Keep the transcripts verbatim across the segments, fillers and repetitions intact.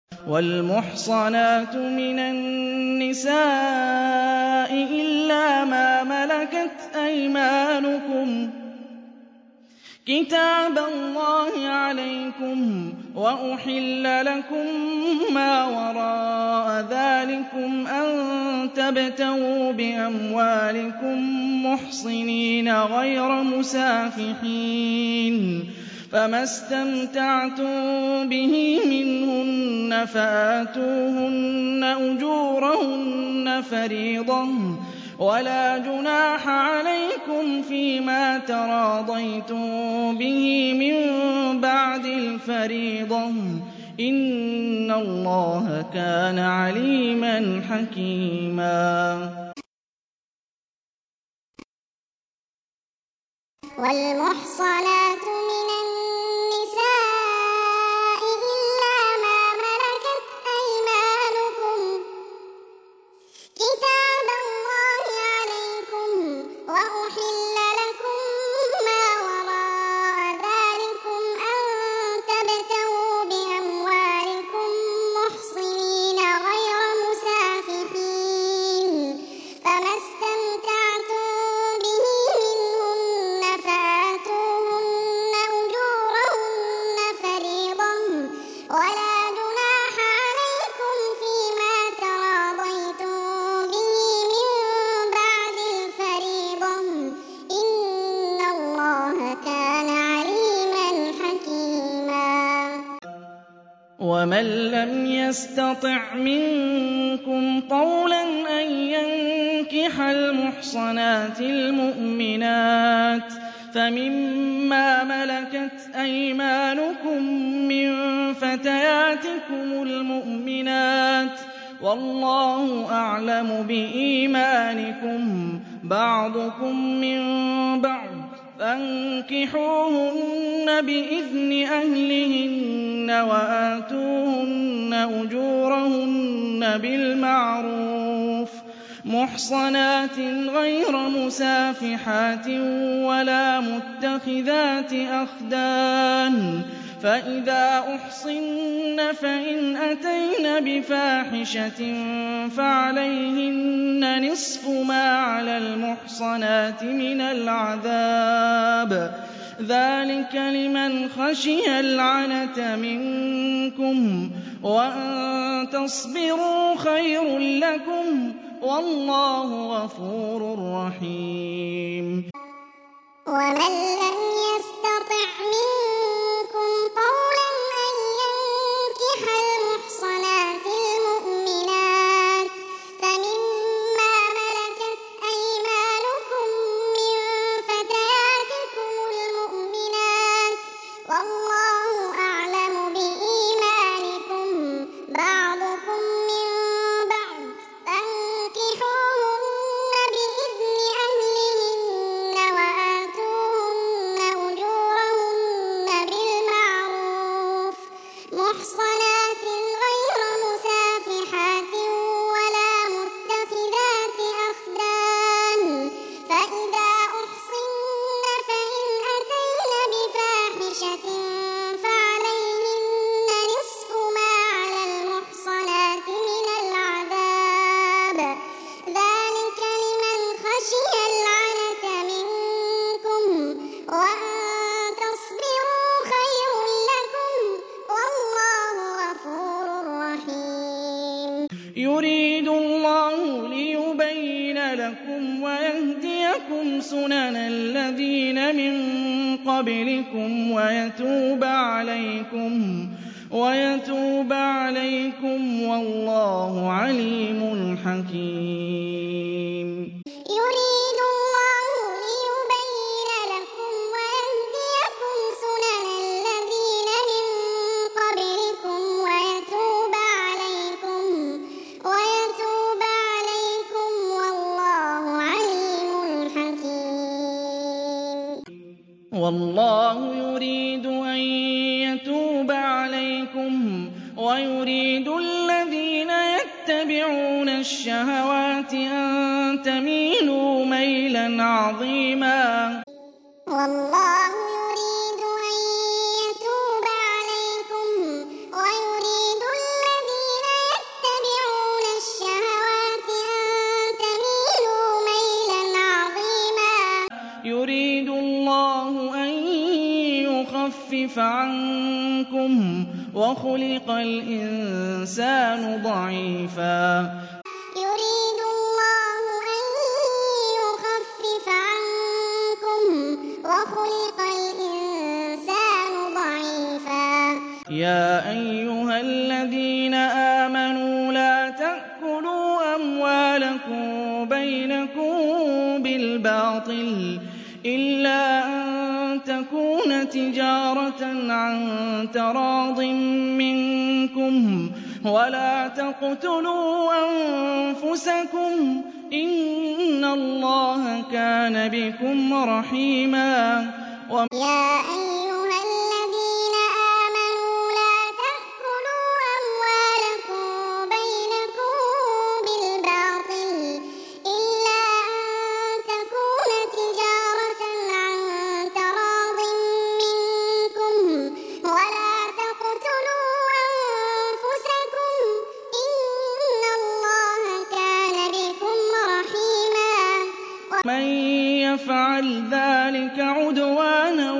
وَالْمُحْصَنَاتُ مِنَ النِّسَاءِ إِلَّا مَا مَلَكَتْ أَيْمَانُكُمْ ۖ كِتَابَ اللَّهِ عَلَيْكُمْ ۚ وَأُحِلَّ لَكُم مَّا وَرَاءَ ذَٰلِكُمْ أَن تَبْتَغُوا بِأَمْوَالِكُم مُّحْصِنِينَ غَيْرَ مُسَافِحِينَ ۚ فَمَا اسْتَمْتَعْتُم بِهِ مِنْهُنَّ فَآتُوهُنَّ أُجُورَهُنَّ فَرِيضَةً ۚ وَلَا جُنَاحَ عَلَيْكُمْ فِيمَا تَرَاضَيْتُم بِهِ مِن بَعْدِ الْفَرِيضَةِ ۚ إِنَّ اللَّهَ كَانَ عَلِيمًا حَكِيمًا. وَالْمُحْصَنَاتُ مِنَ النِّسَاءِ إِلَّا مَا مَلَكَتْ أَيْمَانُكُمْ ۖ كِتَابَ اللَّهِ عَلَيْكُمْ ۚ وَأُحِلَّ لَكُم مَّا وَرَاءَ ذَٰلِكُمْ أَن تَبْتَغُوا بِأَمْوَالِكُم مُّحْصِنِينَ غَيْرَ مُسَافِحِينَ ۚ فَمَا اسْتَمْتَعْتُم بِهِ مِنْهُنَّ فَآتُوهُنَّ أُجُورَهُنَّ فَرِيضَةً ۚ وَلَا جُنَاحَ عَلَيْكُمْ فِيمَا تَرَاضَيْتُم بِهِ مِن بَعْدِ الْفَرِيضَةِ ۚ إِنَّ اللَّهَ كَانَ عَلِيمًا حَكِيمًا. وَمَن لَّمْ يَسْتَطِعْ مِنكُمْ طَوْلًا أَن يَنكِحَ الْمُحْصَنَاتِ الْمُؤْمِنَاتِ فَمِمَّا مَلَكَتْ أَيْمَانُكُم مِّن فَتَيَاتِكُمُ الْمُؤْمِنَاتِ ۚ وَاللَّهُ أَعْلَمُ بِإِيمَانِكُم ۚ بَعْضُكُم مِّن بَعْضٍ ۚ فَانكِحُوهُنَّ بِإِذْنِ أَهْلِهِنَّ وَآتُوهُنَّ أُجُورَهُنَّ بِالْمَعْرُوفِ مُحْصَنَاتٍ غَيْرَ مُسَافِحَاتٍ وَلَا مُتَّخِذَاتِ أَخْدَانٍ ۚ فَإِذَا أُحْصِنَّ فَإِنْ أَتَيْنَ بِفَاحِشَةٍ فَعَلَيْهِنَّ نِصْفُ مَا عَلَى الْمُحْصَنَاتِ مِنَ الْعَذَابِ ۚ ذَٰلِكَ لِمَنْ خَشِيَ الْعَنَتَ مِنكُمْ ۚ وَأَن تَصْبِرُوا خَيْرٌ لَّكُمْ ۗ وَاللَّهُ غَفُورٌ رَّحِيمٌ. وَمَن لَّمْ يَسْتَطِعْ مِنكُمْ طَوْلًا أَن يَنكِحَ الْمُحْصَنَاتِ الْمُؤْمِنَاتِ فَمِمَّا مَلَكَتْ أَيْمَانُكُم مِّن فَتَيَاتِكُمُ الْمُؤْمِنَاتِ ۚ وَاللَّهُ أَعْلَمُ بِإِيمَانِكُم ۚ بَعْضُكُم مِّن بَعْضٍ ۚ فَانكِحُوهُنَّ بِإِذْنِ أَهْلِهِنَّ وَآتُوهُنَّ أُجُورَهُنَّ بِالْمَعْرُوفِ مُحْصَنَاتٍ غَيْرَ مُسَافِحَاتٍ وَلَا مُتَّخِذَاتِ أَخْدَانٍ ۚ فَإِذَا أُحْصِنَّ فَإِنْ أَتَيْنَ بِفَاحِشَةٍ فَعَلَيْهِنَّ نِصْفُ مَا عَلَى الْمُحْصَنَاتِ مِنَ الْعَذَابِ ۚ ذَٰلِكَ لِمَنْ خَشِيَ الْعَنَتَ مِنكُمْ ۚ وَأَن تَصْبِرُوا خَيْرٌ لَّكُمْ ۗ وَاللَّهُ غَفُورٌ رَّحِيمٌ. يُرِيدُ اللَّهُ لِيُبَيِّنَ لَكُمْ وَيَهْدِيَكُمْ سُنَنَ الَّذِينَ مِن قَبْلِكُمْ وَيَتُوبَ عَلَيْكُمْ وَيَتُوبَ عَلَيْكُمْ ۗ وَاللَّهُ عَلِيمٌ حَكِيمٌ. يُرِيدُ اللَّهُ لِيُبَيِّنَ لَكُمْ وَيَهْدِيَكُمْ سُنَنَ الَّذِينَ مِن قَبْلِكُمْ وَيَتُوبَ عَلَيْكُمْ وَيَتُوبَ عَلَيْكُمْ ۗ وَاللَّهُ عَلِيمٌ حَكِيمٌ. وَاللَّهُ يُرِيدُ أَن يَتُوبَ عَلَيْكُمْ وَيُرِيدُ الَّذِينَ يَتَّبِعُونَ الشَّهَوَاتِ أَن تَمِيلُوا مَيْلًا عَظِيمًا. وَاللَّهُ يُرِيدُ أَن يَتُوبَ عَلَيْكُمْ وَيُرِيدُ الَّذِينَ ليخفف عنكم وخلق الإنسان ضعيفا يريد الله أن يخفف عنكم وخلق الإنسان ضعيفا يا أيها الذين آمنوا لا تأكلوا أموالكم بينكم بالباطل إلا أن تكون تجارة عن تراض منكم ولا تقتلوا أنفسكم إن الله كان بكم رحيما يا أيها الذين آمنوا لا تأكلوا أموالكم بينكم بالباطل إلا أن تكون تجارة عن تراض منكم ولا تقتلوا أنفسكم إن الله كان بكم رحيما من يفعل ذلك عدوانا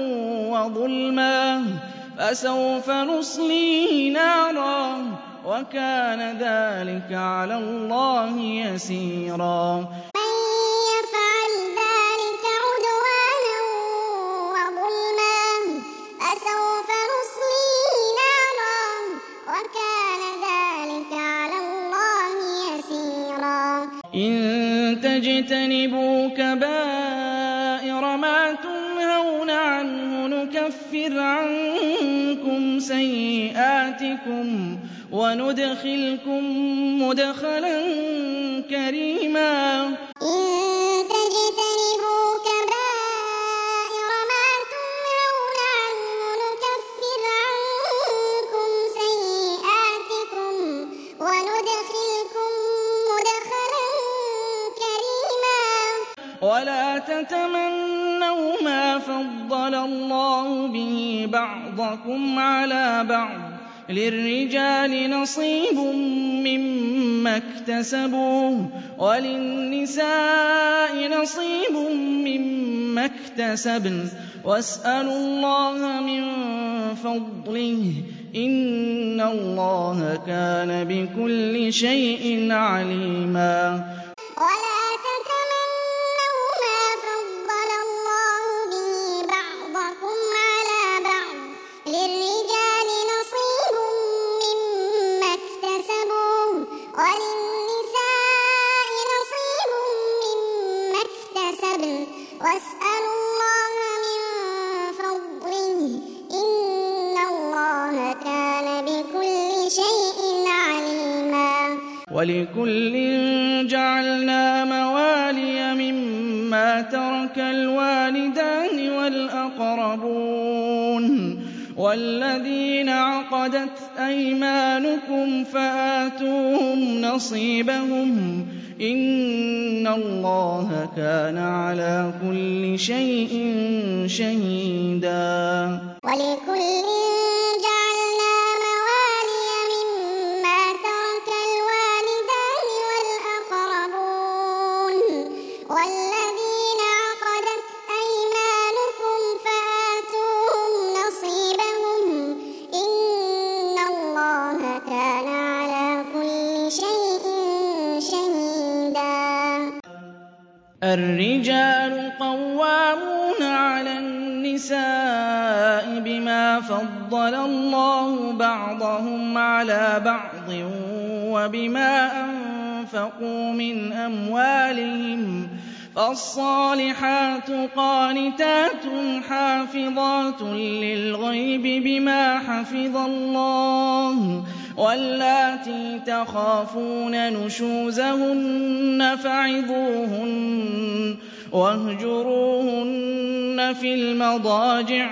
وظلما فسوف نصليه نارا وكان ذلك على الله يسيرا من يفعل ذلك عدوانا وظلما فسوف نصليه نارا وكان ذلك على الله يسيرا إن تجتنبوا كبائر ما تنهون عنه نكفر عنكم سيئاتكم وندخلكم مدخلا كريما إن تجتنبوا كبائر ما تنهون عنه نكفر عنكم سيئاتكم وندخلكم مدخلا كريما ولا تتمنوا ما فضل الله به بعضكم على بعض للرجال نصيب مما اكتسبوا وللنساء نصيب مما اكتسبن واسألوا الله من فضله إن الله كان بكل شيء عليما ولا تتمنوا ما فضل الله به بعضكم على بعض للرجال نصيب مما اكتسبوا وللنساء نصيب مما اكتسبن واسألوا الله من فضله إن الله كان بكل شيء عليما ولكل جعلنا موالي مما ترك الوالدان والأقربون والذين عقدت أيمانكم فآتوهم نصيبهم إن الله كان على كل شيء شهيدا ولكل جعلنا موالي مما ترك الوالدان والأقربون والذين عقدت أيمانكم فآتوهم نصيبهم إن الله كان على كل شيء شهيدا الرجال قوامون على النساء بما فضل الله بعضهم على بعض وبما أنفقوا من أموالهم فالصالحات قانتات حافظات للغيب بما حفظ الله واللاتي تخافون نشوزهن فعظوهن واهجروهن في المضاجع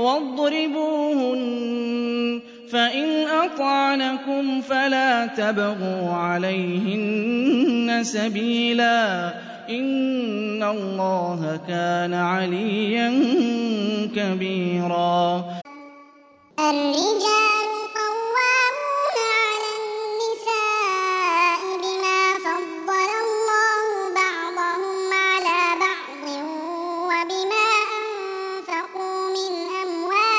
واضربوهن فإن أطعنكم فلا تبغوا عليهن سبيلا إن الله كان عليا كبيرا الرجال قوامون على النساء بما فضل الله بعضهم على بعض وبما أنفقوا من أموالهم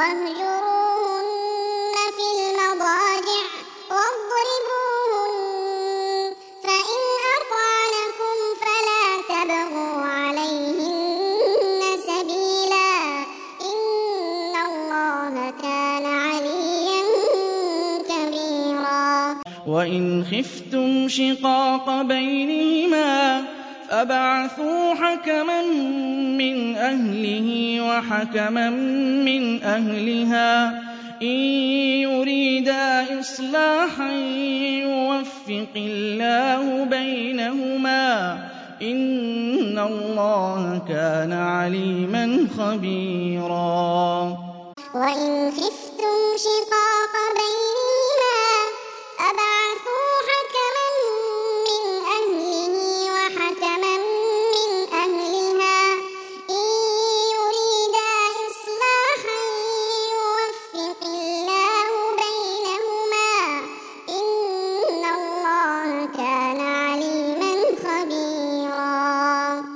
واهجروهن في المضاجع واضربوهن فإن أطعنكم فلا تبغوا عليهن سبيلا إن الله كان عليا كبيرا. وإن خفتم شقاق بينهما فابعثوا حكما من أهله وحكما من أهلها إن يريدا إصلاحا يوفق الله بينهما إن الله كان عليما خبيرا. وإن خفتم شقاق بينهما فابعثوا حكما من أهله وحكما من أهلها إن يريدا إصلاحا يوفق الله بينهما إن الله كان عليما خبيرا.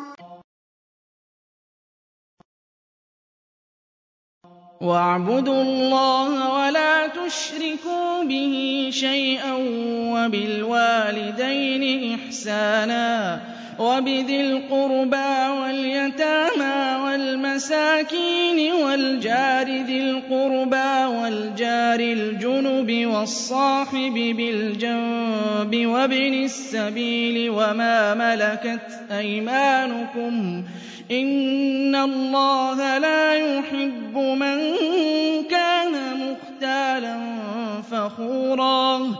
واعبدوا الله ولا تشركوا به شيئا وبالوالدين إحسانا وبذي القربى واليتامى والمساكين والجار ذي القربى والجار الجنب والصاحب بالجنب وابن السبيل وما ملكت أيمانكم إن الله لا يحب من كان مختالا فخورا.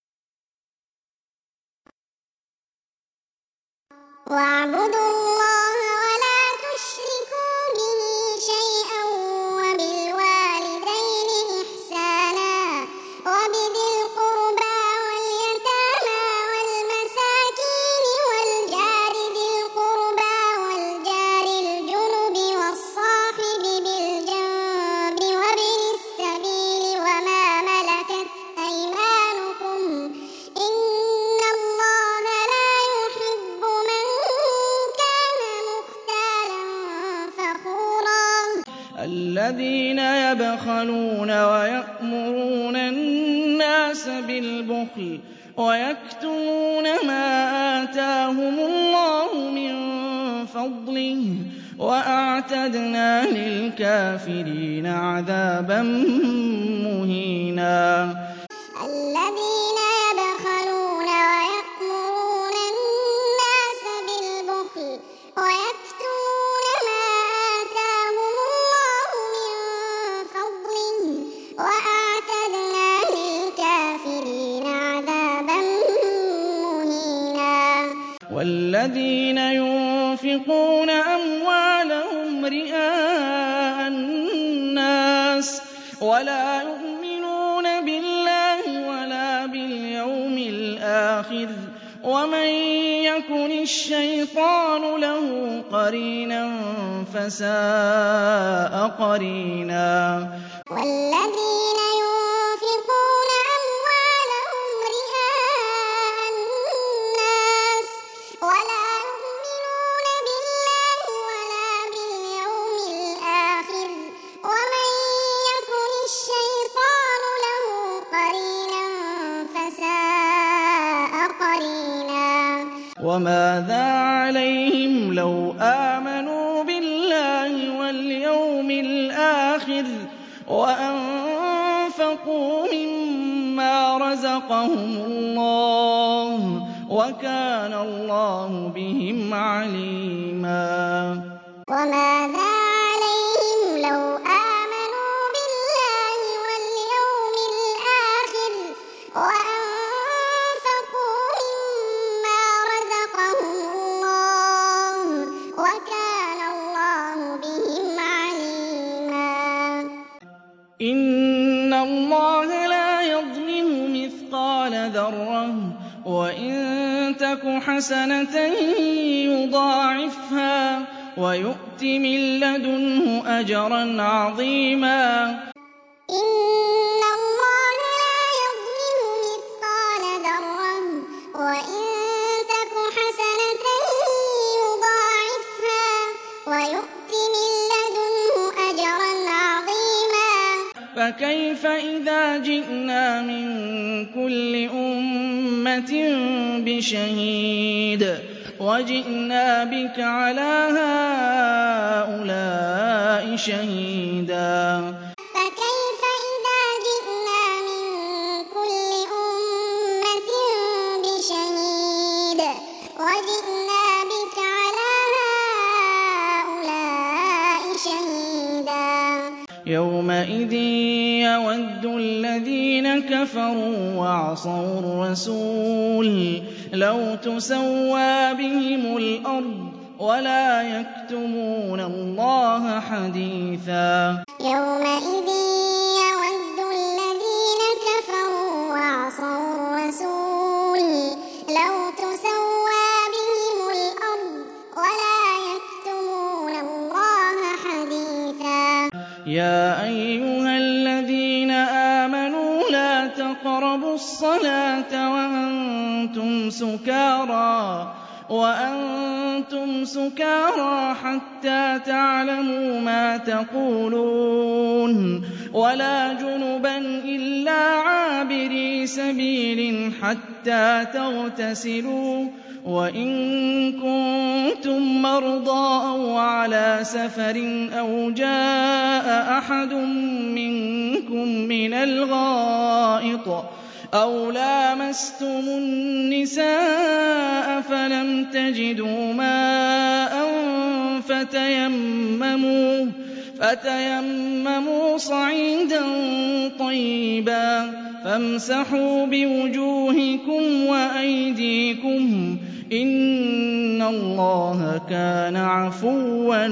واعبدوا الله ولا تشركوا به شيئا وبالوالدين إحسانا وبذي القربى واليتامى والمساكين والجار ذي القربى والجار الجنب والصاحب بالجنب وابن السبيل وما ملكت أيمانكم إن الله لا يحب من كان مختالا فخورا. الذين يبخلون ويأمرون الناس بالبخل ويكتمون ما آتاهم الله من فضله وأعتدنا للكافرين عذابا مهينا. الذين يبخلون ويأمرون الناس بالبخل ويكتمون ما آتاهم الله من فضله وأعتدنا للكافرين عذابا مهينا. والذين ينفقون أموالهم رئاء الناس ولا يؤمنون بالله ولا باليوم الآخر ومن يكن الشيطان له قرينا فساء قرينا. والذين ينفقون أموالهم رئاء الناس ولا يؤمنون بالله ولا باليوم الآخر ومن يكن الشيطان له قرينا فساء قرينا. وماذا عليهم لو آمنوا بالله واليوم الآخر وأنفقوا مما رزقهم الله وكان الله بهم عليما. وماذا عليهم لو آمنوا بالله واليوم الآخر وأنفقوا مما رزقهم الله وكان الله بهم عليما. إن الله لا يظلم مثقال ذرة وإن تك حسنة يضاعفها ويؤت من لدنه أجرا عظيما. إن الله لا يظلم مثقال ذرة وإن تك حسنة يضاعفها ويؤت من لدنه أجرا عظيما. فكيف إذا جئنا من كل أمة بشهيد وجئنا بك على هؤلاء شهيدا فكيف إذا جئنا من كل أمة بشهيد وجئنا بك على هؤلاء شهيدا يومئذ يود الذين كفروا وعصوا الرسول لو تسوى بهم الأرض ولا يكتمون الله حديثا يومئذ يود الذين كفروا وعصوا الرسول لو تسوى بهم الأرض ولا يكتمون الله حديثا يا أيها الذين آمنوا لا تقربوا الصلاة وأنتم سكارى وأنتم سكارى حتى تعلموا ما تقولون ولا جنبا إلا عابري سبيل حتى تغتسلوا وإن كنتم مرضى أو على سفر أو جاء أحد منكم من الغائط أو لامستم النساء فلم تجدوا ماء فتيمموا, فتيمموا صعيدا طيبا فامسحوا بوجوهكم وأيديكم إن الله كان عفوا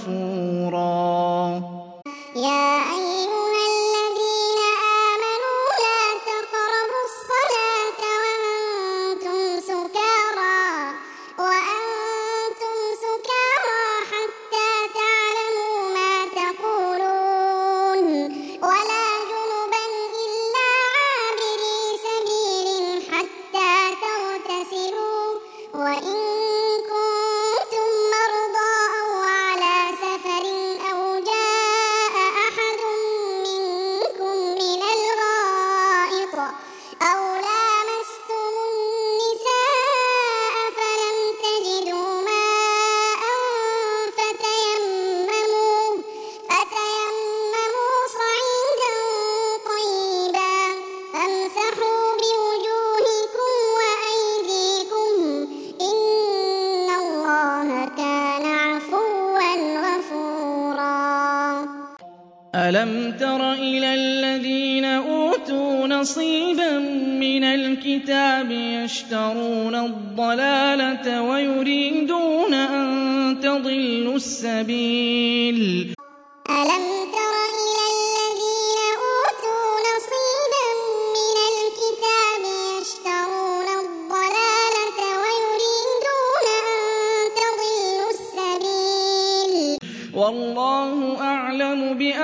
غفورا يا أيها الذين آمنوا لا تقربوا الصلاة وأنتم سكارى وأنتم سكارى حتى تعلموا ما تقولون ولا جنبا إلا عابري سبيل حتى تغتسلوا وإن كنتم مرضى أو على سفر أو جاء أحد منكم من الغائط أو لامستم النساء فلم تجدوا ماء فتيمموا, فتيمموا صعيدا طيبا فامسحوا بوجوهكم وأيديكم إن الله كان عفوا غفورا ألم تر إلى الذين أوتوا نصيبا من الكتاب يشترون الضلالة ويريدون أن تضلوا السبيل ألم تر إلى الذين أوتوا نصيبا من الكتاب يشترون الضلالة ويريدون أن تضلوا السبيل والله أعلم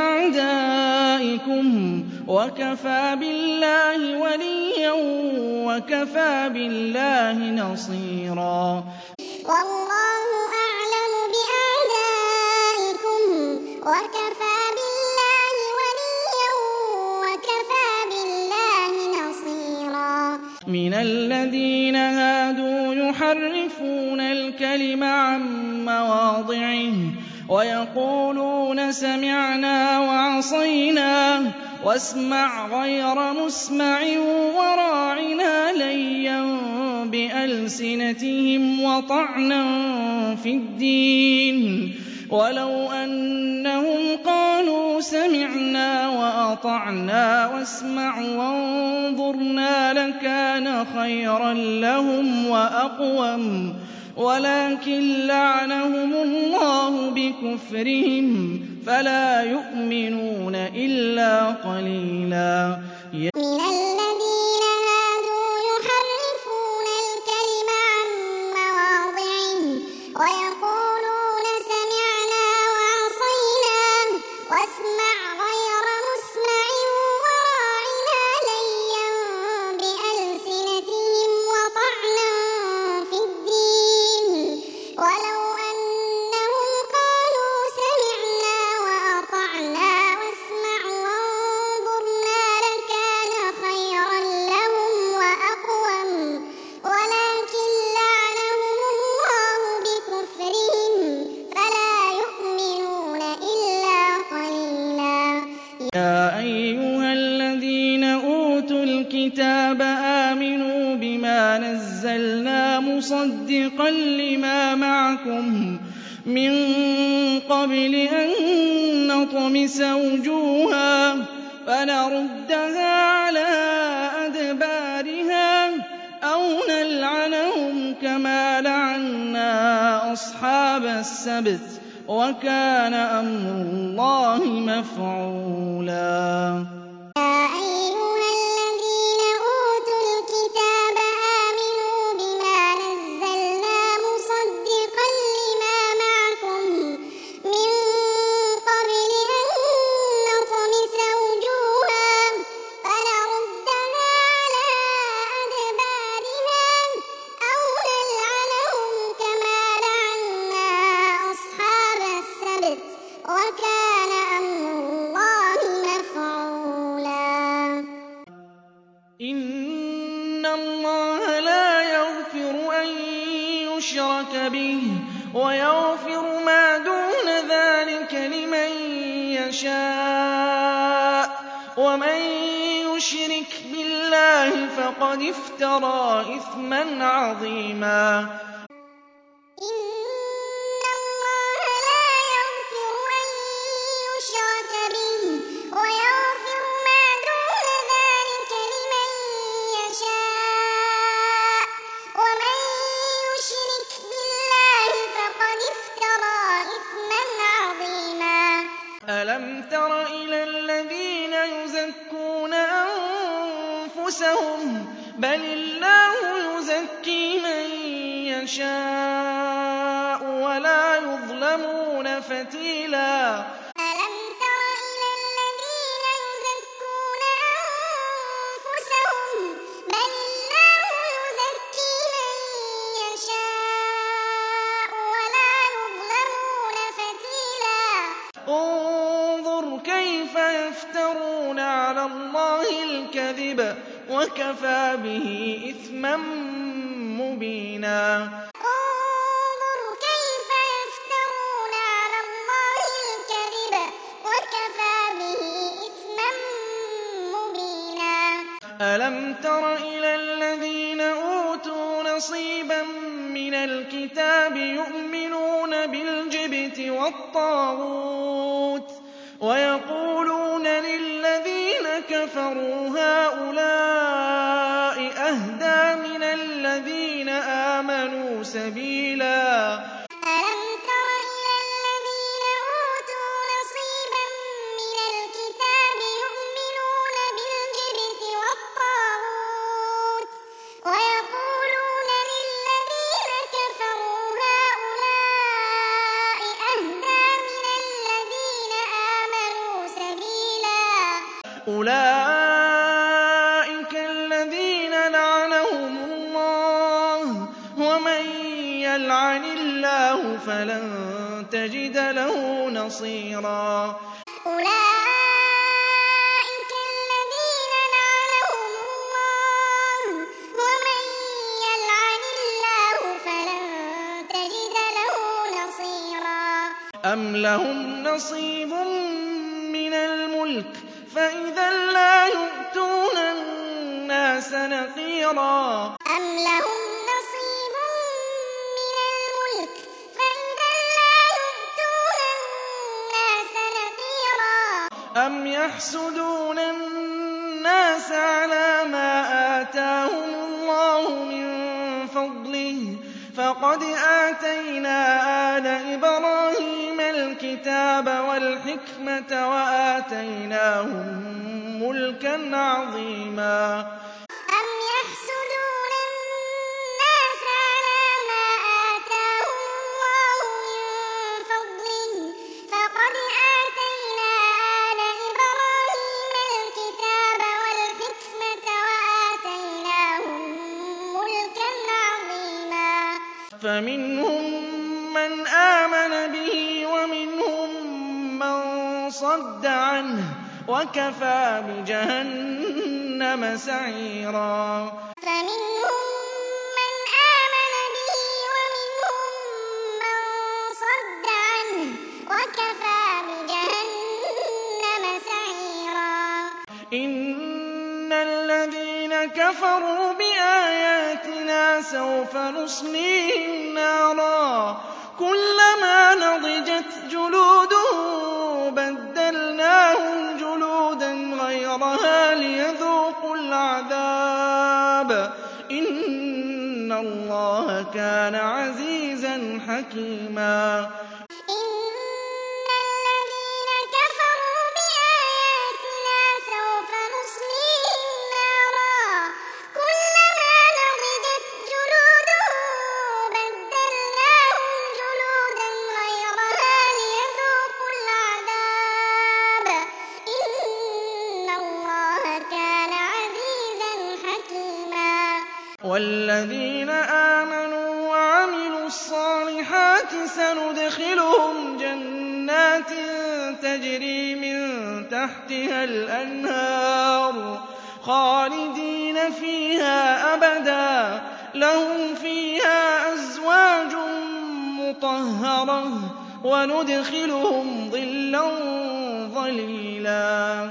بأعدائكم وكفى بالله وليا وكفى بالله نصيرا والله أعلم بأعدائكم وكفى بالله وليا وكفى بالله نصيرا من الذين هادوا يحرفون الكلم عن مواضعه ويقولون سمعنا وعصينا واسمع غير مسمع وراعنا ليا بألسنتهم وطعنا في الدين ولو أنهم قالوا سمعنا وأطعنا واسمع وانظرنا لكان خيرا لهم وأقوم ولكن لعنهم الله بكفرهم فلا يؤمنون إلا قليلا من الذين هادوا يحرفون الكلم عن مواضعه ويقولون سمعنا وعصينا واسمع غير مسمع وراعنا ليا بألسنتهم وطعنا في الدين ولو أنهم قالوا سمعنا وأطعنا واسمع مُصَدِّقًا لِّمَا مَعَكُم مِّن قَبْلِ أَن نَّطْمِسَ وُجُوهًا فَنَرُدَّهَا عَلَىٰ أَدْبَارِهَا أَوْ نَلْعَنَهُمْ كَمَا لَعَنَّا أَصْحَابَ السَّبْتِ ۚ وَكَانَ أَمْرُ اللَّهِ مَفْعُولًا. وَكَانَ أَمْرُ اللَّهِ مَفْعُولًا. إِنَّ اللَّهَ لَا يَغْفِرُ أَن يُشْرَكَ بِهِ وَيَغْفِرُ مَا دُونَ ذَٰلِكَ لِمَن يَشَاءُ ۚ وَمَن يُشْرِكْ بِاللَّهِ فَقَدِ افْتَرَىٰ إِثْمًا عَظِيمًا. أَلَمْ تَرَ إِلَى الَّذِينَ يُزَكُّونَ أَنفُسَهُم ۚ بَلِ اللَّهُ يُزَكِّي مَن يَشَاءُ وَلَا يُظْلَمُونَ فَتِيلًا. أَلَمْ تَرَ إِلَى الَّذِينَ يُزَكُّونَ أَنفُسَهُم ۚ بَلِ اللَّهُ يُزَكِّي مَن يَشَاءُ وَلَا يُظْلَمُونَ فَتِيلًا. انظُرْ كَيْفَ يَفْتَرُونَ عَلَى اللَّهِ الْكَذِبَ ۖ وَكَفَىٰ بِهِ إِثْمًا مُّبِينًا. انظُرْ كَيْفَ يَفْتَرُونَ عَلَى اللَّهِ الْكَذِبَ ۖ وَكَفَىٰ بِهِ إِثْمًا مُّبِينًا. أَلَمْ تَرَ إِلَى الَّذِينَ أُوتُوا نَصِيبًا مِّنَ الْكِتَابِ يُؤْمِنُونَ بِالْجِبْتِ وَالطَّاغُوتِ وَيَقُولُونَ لِلَّذِينَ كَفَرُوا هَٰؤُلَاءِ أَهْدَىٰ مِنَ الَّذِينَ آمَنُوا سَبِيلًا. أَلَمْ تَرَ إِلَى الَّذِينَ أُوتُوا نَصِيبًا مِّنَ الْكِتَابِ يُؤْمِنُونَ بِالْجِبْتِ وَالطَّاغُوتِ وَيَقُولُونَ لِلَّذِينَ كَفَرُوا هَٰؤُلَاءِ أَهْدَىٰ مِنَ الَّذِينَ آمَنُوا سَبِيلًا. أُولَٰئِكَ الَّذِينَ لَعَنَهُمُ اللَّهُ ۖ وَمَن يَلْعَنِ اللَّهُ فَلَن تَجِدَ لَهُ نَصِيرًا. أُولَٰئِكَ الَّذِينَ لَعَنَهُمُ اللَّهُ ۖ وَمَن يَلْعَنِ اللَّهُ فَلَن تَجِدَ لَهُ نَصِيرًا. أَمْ لَهُمْ نَصِيبٌ مِّنَ الْمُلْكِ فَإِذًا لَّا يُؤْتُونَ النَّاسَ نَقِيرًا. أَمْ لَهُمْ نَصِيبٌ مِّنَ الْمُلْكِ فَإِذًا لَّا يُؤْتُونَ النَّاسَ نَقِيرًا. أَمْ يَحْسُدُونَ النَّاسَ عَلَىٰ مَا آتَاهُمُ اللَّهُ مِن فَضْلِهِ ۖ فَقَدْ آتَيْنَا آلَ إِبْرَاهِيمَ الْكِتَابَ وَالْحِكْمَةَ وَآتَيْنَاهُم مُّلْكًا عَظِيمًا. أَمْ يَحْسُدُونَ النَّاسَ عَلَىٰ مَا آتَاهُمُ اللَّهُ مِن فَضْلِهِ ۖ فَقَدْ آتَيْنَا آلَ إِبْرَاهِيمَ الْكِتَابَ وَالْحِكْمَةَ وَآتَيْنَاهُم مُّلْكًا عَظِيمًا. فَمِنْهُم مَّنْ آمَنَ بِهِ وَمِنْهُم مَّن صَدَّ عَنْهُ ۚ وَكَفَىٰ بِجَهَنَّمَ سَعِيرًا. فَمِنْهُم مَّنْ آمَنَ بِهِ وَمِنْهُم مَّن صَدَّ عَنْهُ ۚ وَكَفَىٰ بِجَهَنَّمَ سَعِيرًا. إِنَّ الَّذِينَ كَفَرُوا بِآيَاتِنَا سَوْفَ نُصْلِيهِمْ نَارًا كُلَّمَا نَضِجَتْ جُلُودُهُم بَدَّلْنَاهُمْ جُلُودًا غَيْرَهَا لِيَذُوقُوا الْعَذَابَ ۗ إِنَّ اللَّهَ كَانَ عَزِيزًا حَكِيمًا. وَالَّذِينَ آمَنُوا وَعَمِلُوا الصَّالِحَاتِ سَنُدْخِلُهُمْ جَنَّاتٍ تَجْرِي مِن تَحْتِهَا الْأَنْهَارُ خَالِدِينَ فِيهَا أَبَدًا ۖ لَّهُمْ فِيهَا أَزْوَاجٌ مُّطَهَّرَةٌ ۖ وَنُدْخِلُهُمْ ظِلًّا ظَلِيلًا.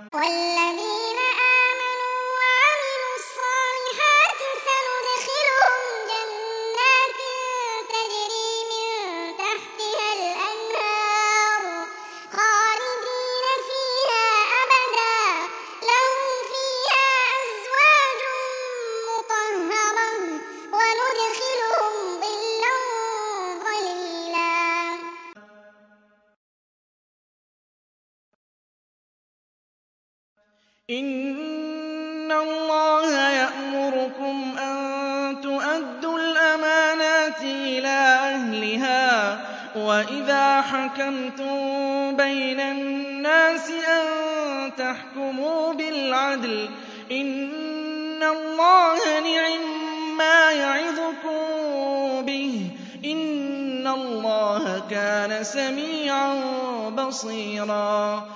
إِنَّ اللَّهَ يَأْمُرُكُمْ أَن تُؤَدُّوا الْأَمَانَاتِ إِلَىٰ أَهْلِهَا وَإِذَا حَكَمْتُم بَيْنَ النَّاسِ أَن تَحْكُمُوا بِالْعَدْلِ ۚ إِنَّ اللَّهَ نِعِمَّا يَعِظُكُم بِهِ ۗ إِنَّ اللَّهَ كَانَ سَمِيعًا بَصِيرًا.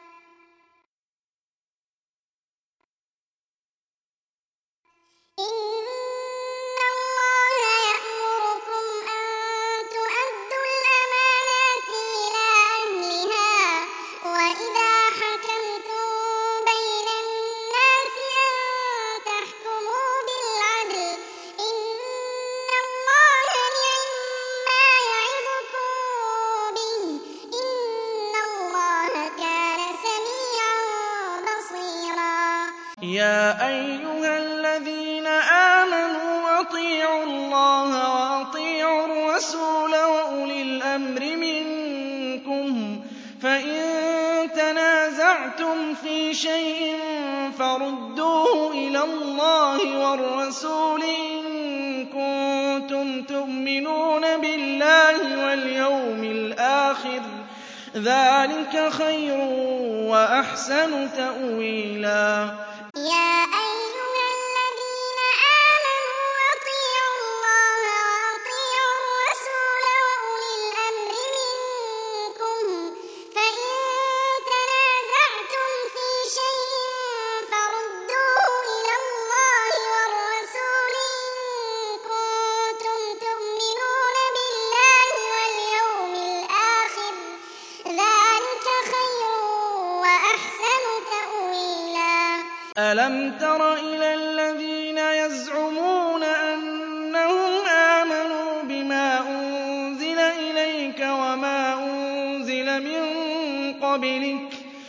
يَا أَيُّهَا الَّذِينَ آمَنُوا أَطِيعُوا اللَّهَ وَأَطِيعُوا الرَّسُولَ وَأُولِي الْأَمْرِ مِنكُمْ ۖ فَإِن تَنَازَعْتُمْ فِي شَيْءٍ فَرُدُّوهُ إِلَى اللَّهِ وَالرَّسُولِ إِن كُنتُمْ تُؤْمِنُونَ بِاللَّهِ وَالْيَوْمِ الْآخِرِ ۚ ذَٰلِكَ خَيْرٌ وَأَحْسَنُ تَأْوِيلًا. يَا أَيُّهَا الَّذِينَ آمَنُوا أَطِيعُوا اللَّهَ وَأَطِيعُوا الرَّسُولَ وَأُولِي الْأَمْرِ مِنكُمْ ۖ فَإِن تَنَازَعْتُمْ فِي شَيْءٍ فَرُدُّوهُ إِلَى اللَّهِ وَالرَّسُولِ إِن كُنتُمْ تُؤْمِنُونَ بِاللَّهِ وَالْيَوْمِ الْآخِرِ ۚ ذَٰلِكَ خَيْرٌ وَأَحْسَنُ تَأْوِيلًا. أَلَمْ تَرَ إِلَى الَّذِينَ يَزْعُمُونَ أَنَّهُمْ آمَنُوا بِمَا أُنزِلَ إِلَيْكَ وَمَا أُنزِلَ مِن قَبْلِكَ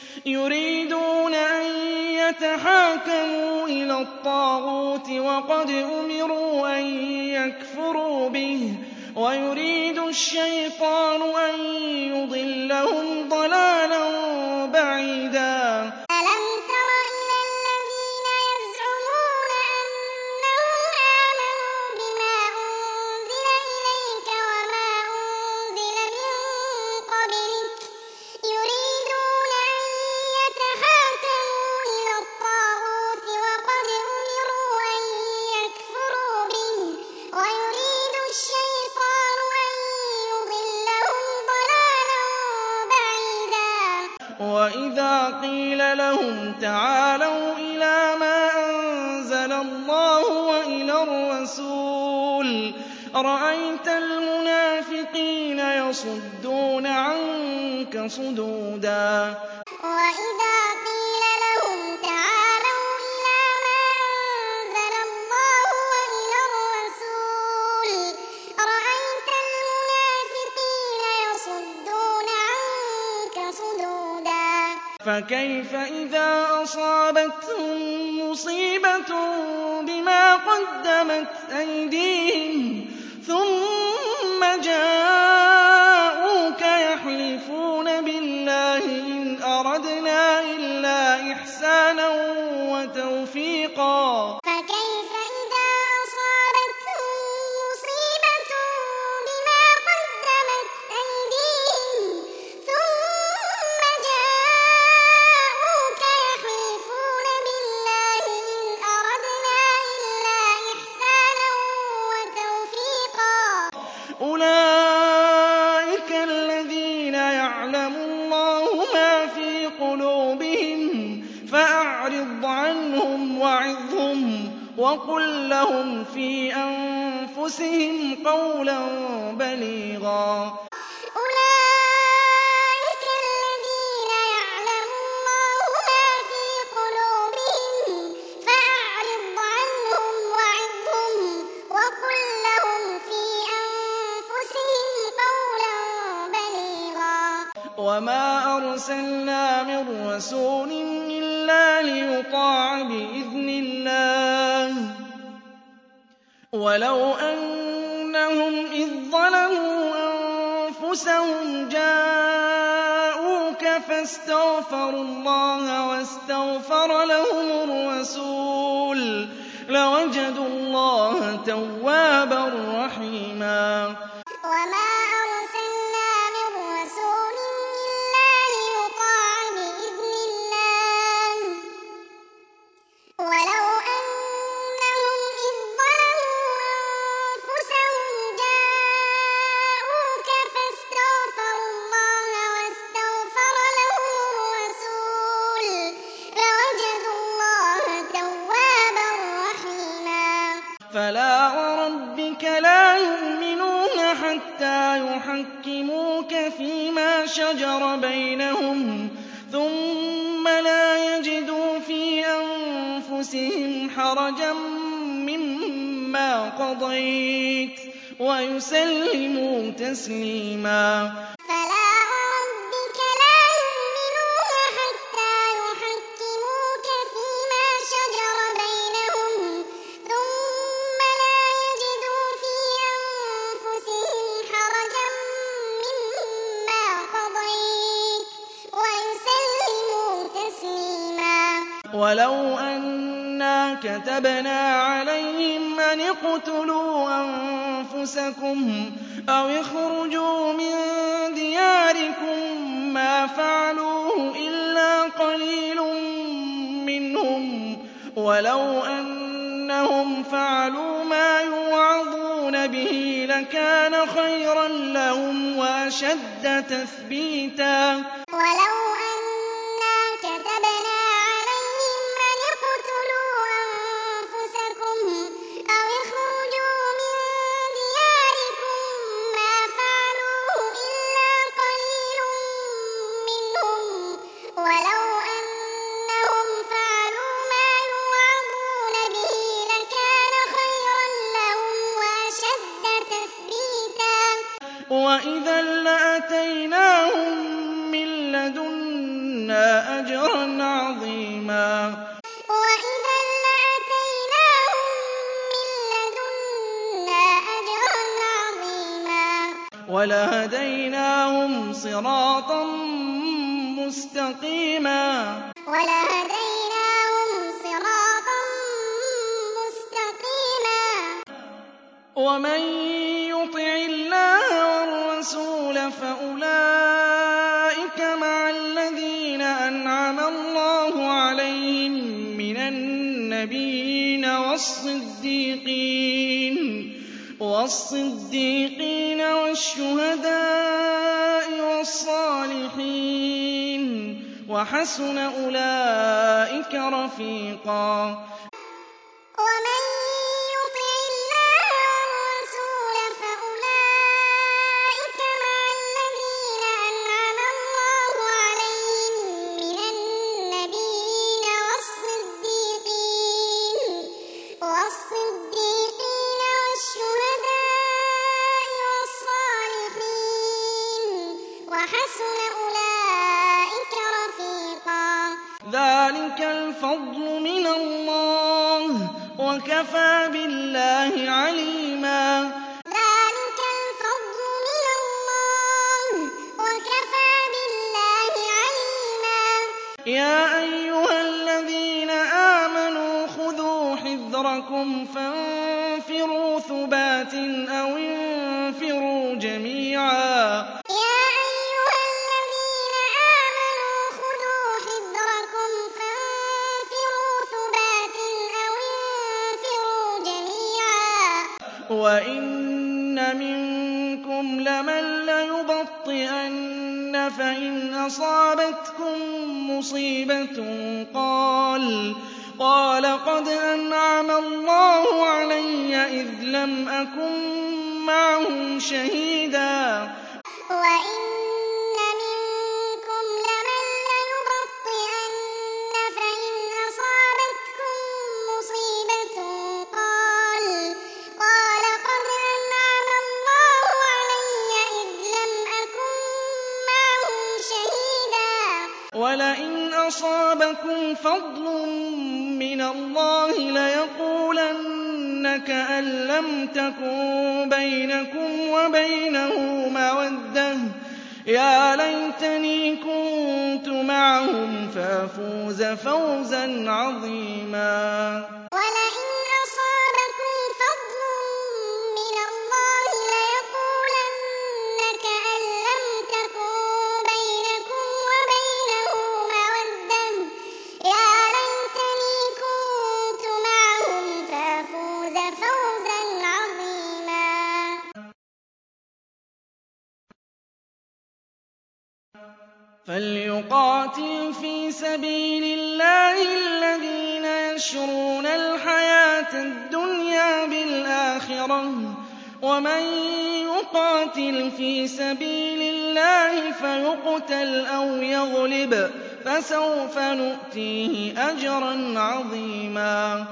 يُرِيدُونَ أَن يَتَحَاكَمُوا إِلَى الطَّاغُوتِ وَقَدْ أُمِرُوا أَن يَكْفُرُوا بِهِ وَيُرِيدُ الشَّيْطَانُ أَن يُضِلَّهُمْ ضَلَالًا بَعِيدًا. وَإِذَا قِيلَ لَهُمْ تَعَالَوْا إِلَىٰ مَا أَنزَلَ اللَّهُ وَإِلَى الرَّسُولِ رَأَيْتَ الْمُنَافِقِينَ يَصُدُّونَ عَنكَ صُدُودًا. فكيف إذا أصابتهم مصيبة بما قدمت أيديهم ثم جاءوك يحلفون بالله إن أردنا إلا إحسانا وتوفيقا فكيف إذا أصابتهم مصيبة بما قدمت أيديهم ثم جاءوك يحلفون بالله إن أردنا إلا إحسانا وتوفيقا أولئك الذين يعلم الله ما في قلوبهم فأعرض عنهم وعظهم وقل لهم في أنفسهم قولا بليغا أولئك الذين يعلم الله ما في قلوبهم فأعرض عنهم وعظهم وقل لهم في أنفسهم قولا بليغا وما أرسلنا من رسول إلا ليطاع بإذن الله ولو أنهم إذ ظلموا أنفسهم جاءوك فاستغفروا الله واستغفر لهم الرسول لوجدوا الله توابا رحيما وما أرسلنا من رسول إلا ليطاع بإذن الله ولو أنهم إذ ظلموا أنفسهم جاءوك فاستغفروا الله واستغفر لهم الرسول لوجدوا الله توابا رحيما فلا وربك لا يؤمنون حتى يحكموك فيما شجر بينهم ثم لا يجدوا في أنفسهم حرجا مما قضيت ويسلموا تسليما فلا وربك لا يؤمنون حتى يحكموك فيما شجر بينهم ثم لا يجدوا في أنفسهم حرجا مما قضيت ويسلموا تسليما ولو أنا كتبنا عليهم أن اقتلوا أنفسكم أو اخرجوا من دياركم ما فعلوه إلا قليل منهم ولو أنهم فعلوا ما يوعظون به لكان خيرا لهم وأشد تثبيتا ولو أنا كتبنا عليهم أن اقتلوا أنفسكم أو اخرجوا من دياركم ما فعلوه إلا قليل منهم ولو أنهم فعلوا ما يوعظون به لكان خيرا لهم وأشد تثبيتا وإذا لآتيناهم من لدنا أجرا عظيما وإذا لآتيناهم من لدنا أجرا عظيما ولهديناهم صراطا مستقيما ولهديناهم صراطا مستقيما ومن يطع الله والرسول فأولئك مع الذين أنعم الله عليهم من النبيين والصديقين والصديقين والشهداء والصالحين وحسن أولئك رفيقا ومن يطع الله والرسول فأولئك مع الذين أنعم الله عليهم من النبيين والصديقين والصديقين والشهداء والصالحين وحسن أولئك رفيقا ذَٰلِكَ الْفَضْلُ مِنَ اللَّهِ ۚ وَكَفَىٰ بِاللَّهِ عَلِيمًا ذَٰلِكَ الْفَضْلُ مِنَ اللَّهِ ۚ وَكَفَىٰ بِاللَّهِ عَلِيمًا يَا أَيُّهَا الَّذِينَ آمَنُوا خُذُوا حِذْرَكُمْ فَانفِرُوا ثُبَاتٍ أَوِ انفِرُوا جَمِيعًا يَا أَيُّهَا الَّذِينَ آمَنُوا خُذُوا حِذْرَكُمْ فَانفِرُوا ثُبَاتٍ أَوِ انفِرُوا جَمِيعًا وَإِنَّ مِنكُمْ لَمَن لَّيُبَطِّئَنَّ فَإِنْ أَصَابَتْكُم مُّصِيبَةٌ قَالَ قَالَ قَدْ أَنْعَمَ اللَّهُ عَلَيَّ إِذْ لَمْ أَكُن مَّعَهُمْ شَهِيدًا وَإِنَّ مِنكُمْ لَمَن لَّيُبَطِّئَنَّ فَإِنْ أَصَابَتْكُم مُّصِيبَةٌ قَالَ قَالَ قَدْ أَنْعَمَ اللَّهُ عَلَيَّ إِذْ لَمْ أَكُن مَّعَهُمْ شَهِيدًا وَلَئِنْ أَصَابَكُمْ فَضْلٌ مِّنَ اللَّهِ لَيَقُولَنَّ كَأَن لَّمْ تَكُن بَيْنَكُمْ وَبَيْنَهُ مَوَدَّةٌ يَا لَيْتَنِي كُنتُ مَعَهُمْ فَأَفُوزَ فَوْزًا عَظِيمًا وَلَئِنْ أَصَابَكُمْ فَضْلٌ مِّنَ اللَّهِ لَيَقُولَنَّ كَأَن لَّمْ تَكُن بَيْنَكُمْ وَبَيْنَهُ مَوَدَّةٌ يَا لَيْتَنِي كُنتُ مَعَهُمْ فَأَفُوزَ فَوْزًا عَظِيمًا فَلْيُقَاتِلْ فِي سَبِيلِ اللَّهِ الَّذِينَ يَشْرُونَ الْحَيَاةَ الدُّنْيَا بِالْآخِرَةِ ۖ وَمَن يُقَاتِلْ فِي سَبِيلِ اللَّهِ فَيُقْتَلْ أَوْ يَغْلِبْ فَسَوْفَ نُؤْتِيهِ أَجْرًا عَظِيمًا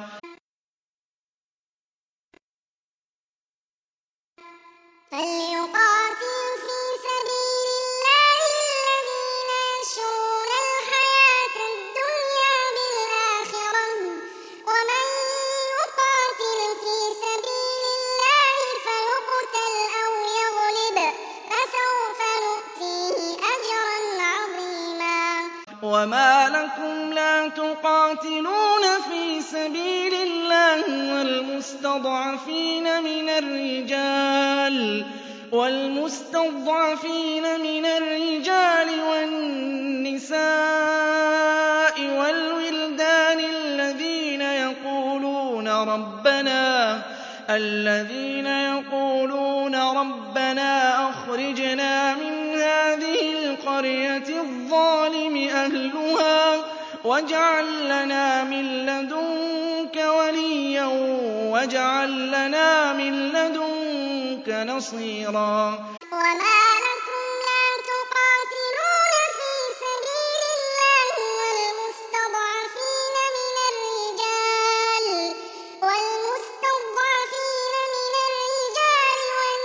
فَلْيُقَاتِلْ فِي سَبِيلِ اللَّهِ الَّذِينَ يَشْرُونَ الْحَيَاةَ الدُّنْيَا بِالْآخِرَةِ ۖ وَمَن يُقَاتِلْ فِي سَبِيلِ اللَّهِ فَيُقْتَلْ أَوْ يَغْلِبْ فَسَوْفَ نُؤْتِيهِ أَجْرًا عَظِيمًا وَمَا لَكُمْ لَا تُقَاتِلُونَ فِي سَبِيلِ اللَّهِ وَالْمُسْتَضْعَفِينَ مِنَ الرِّجَالِ وَالْمُسْتَضْعَفِينَ مِنَ الرِّجَالِ وَالنِّسَاءِ وَالْوِلْدَانِ الَّذِينَ يَقُولُونَ رَبَّنَا الَّذِينَ يَقُولُونَ رَبَّنَا أَخْرِجْنَا مِنْ هَٰذِهِ الْقَرْيَةِ الظَّالِمِ أَهْلُهَا وَاجْعَل لَّنَا مِن لَّدُنكَ وَلِيًّا وَاجْعَل لَّنَا مِن لَّدُنكَ نَصِيرًا وَمَا لَكُمْ لَا تُقَاتِلُونَ فِي سَبِيلِ اللَّهِ وَالْمُسْتَضْعَفِينَ مِنَ الرِّجَالِ وَالْمُسْتَضْعَفِينَ مِنَ الرِّجَالِ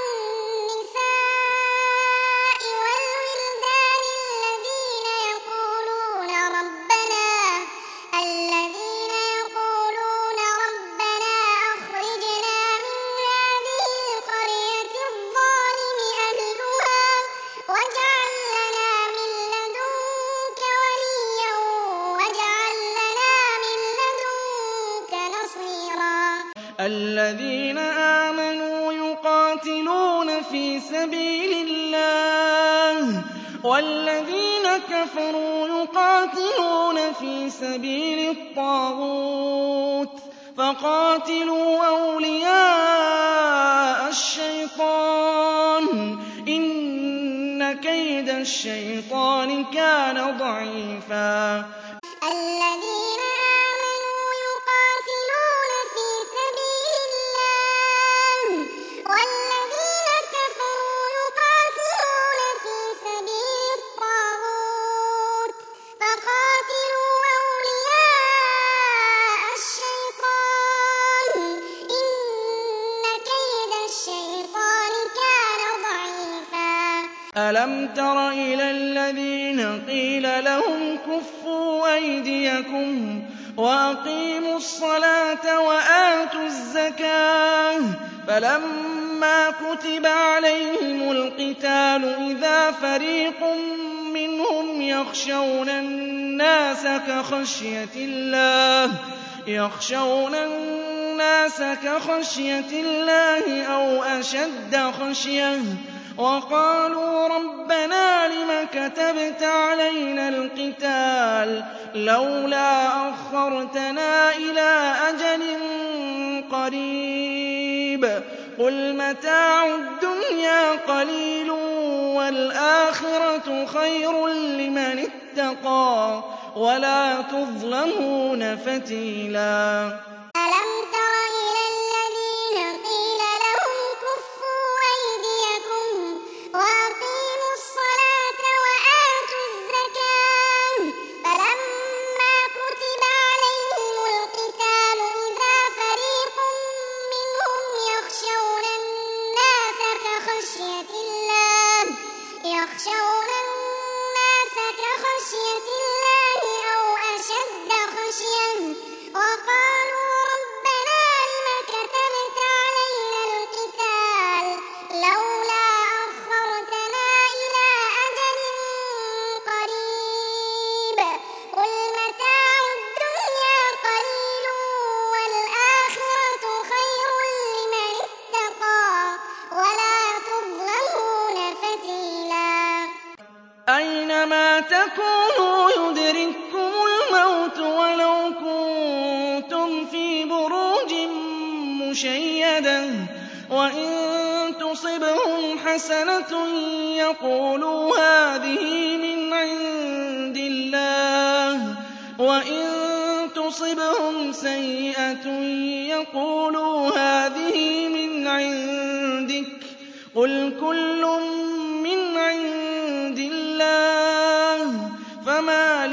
وَالنِّسَاءِ وَالْوِلْدَانِ الَّذِينَ يَقُولُونَ رَبَّنَا الَّذِينَ يَقُولُونَ رَبَّنَا أَخْرِجْنَا مِنْ هَٰذِهِ الْقَرْيَةِ الظَّالِمِ أَهْلُهَا وَاجْعَل لَّنَا مِن لَّدُنكَ وَلِيًّا وَاجْعَل لَّنَا مِن لَّدُنكَ نَصِيرًا الَّذِينَ آمَنُوا يُقَاتِلُونَ فِي سَبِيلِ اللَّهِ وَالَّذِينَ كَفَرُوا يُقَاتِلُونَ فِي سَبِيلِ الطَّاغُوتِ فَقَاتِلُوا أَوْلِيَاءَ الشَّيْطَانِ ۖ إِنَّ كَيْدَ الشَّيْطَانِ كَانَ ضَعِيفًا الَّذِينَ آمَنُوا يُقَاتِلُونَ فِي سَبِيلِ اللَّهِ وَالَّذِينَ كَفَرُوا يُقَاتِلُونَ فِي سَبِيلِ الطَّاغُوتِ فَقَاتِلُوا أَوْلِيَاءَ الشَّيْطَانِ ۖ إِنَّ كَيْدَ الشَّيْطَانِ كَانَ ضَعِيفًا أَلَمْ تَرَ إِلَى الَّذِينَ قِيلَ لَهُمْ كُفُّوا أَيْدِيَكُمْ وَأَقِيمُوا الصَّلَاةَ وَآتُوا الزَّكَاةَ فَلَمَّا كُتِبَ عَلَيْهِمُ الْقِتَالُ إِذَا فَرِيقٌ مِّنْهُمْ يَخْشَوْنَ النَّاسَ كَخَشْيَةِ اللَّهِ يَخْشَوْنَ النَّاسَ كَخَشْيَةِ اللَّهِ أَوْ أَشَدَّ خَشْيَةً وَقَالُوا رَبَّنَا لِمَ كَتَبْتَ عَلَيْنَا الْقِتَالَ لَوْلَا أَخَّرْتَنَا إِلَىٰ أَجَلٍ قَرِيبٍ قُلْ مَتَاعُ الدُّنْيَا قَلِيلٌ وَالْآخِرَةُ خَيْرٌ لِّمَنِ اتَّقَىٰ وَلَا تُظْلَمُونَ فَتِيلًا أَلَمْ تَرَ إِلَى الَّذِينَ قِيلَ لَهُمْ كُفُّوا أَيْدِيَكُمْ وَأَقِيمُوا الصَّلَاةَ وَآتُوا الزَّكَاةَ فَلَمَّا كُتِبَ عَلَيْهِمُ الْقِتَالُ إِذَا فَرِيقٌ مِّنْهُمْ يَخْشَوْنَ النَّاسَ كَخَشْيَةِ اللَّهِ يَخْشَوْنَ النَّاسَ كَخَشْيَةِ اللَّهِ أَوْ أَشَدَّ خَشْيَةً وَقَالُوا رَبَّنَا لِمَ كَتَبْتَ عَلَيْنَا الْقِتَالَ لَوْلَا أَخَّرْتَنَا إِلَىٰ أَجَلٍ قَرِيبٍ قُلْ مَتَاعُ الدُّنْيَا قَلِيلٌ وَالْآخِرَةُ خَيْرٌ لِّمَنِ اتَّقَىٰ وَلَا تُظْلَمُونَ فَتِيلًا أَيْنَمَا تَكُونُوا يُدْرِككُّمُ الْمَوْتُ وَلَوْ كُنتُمْ فِي بُرُوجٍ مُّشَيَّدَةٍ وَإِن تُصِبْهُمْ حَسَنَةٌ يَقُولُوا هَٰذِهِ مِنْ عِندِ اللَّهِ وَإِن تُصِبْهُمْ سَيِّئَةٌ يَقُولُوا هَٰذِهِ مِنْ عِندِكَ قُلْ كُلٌّ مِّنْ عِندِ اللَّهِ فَمَالِ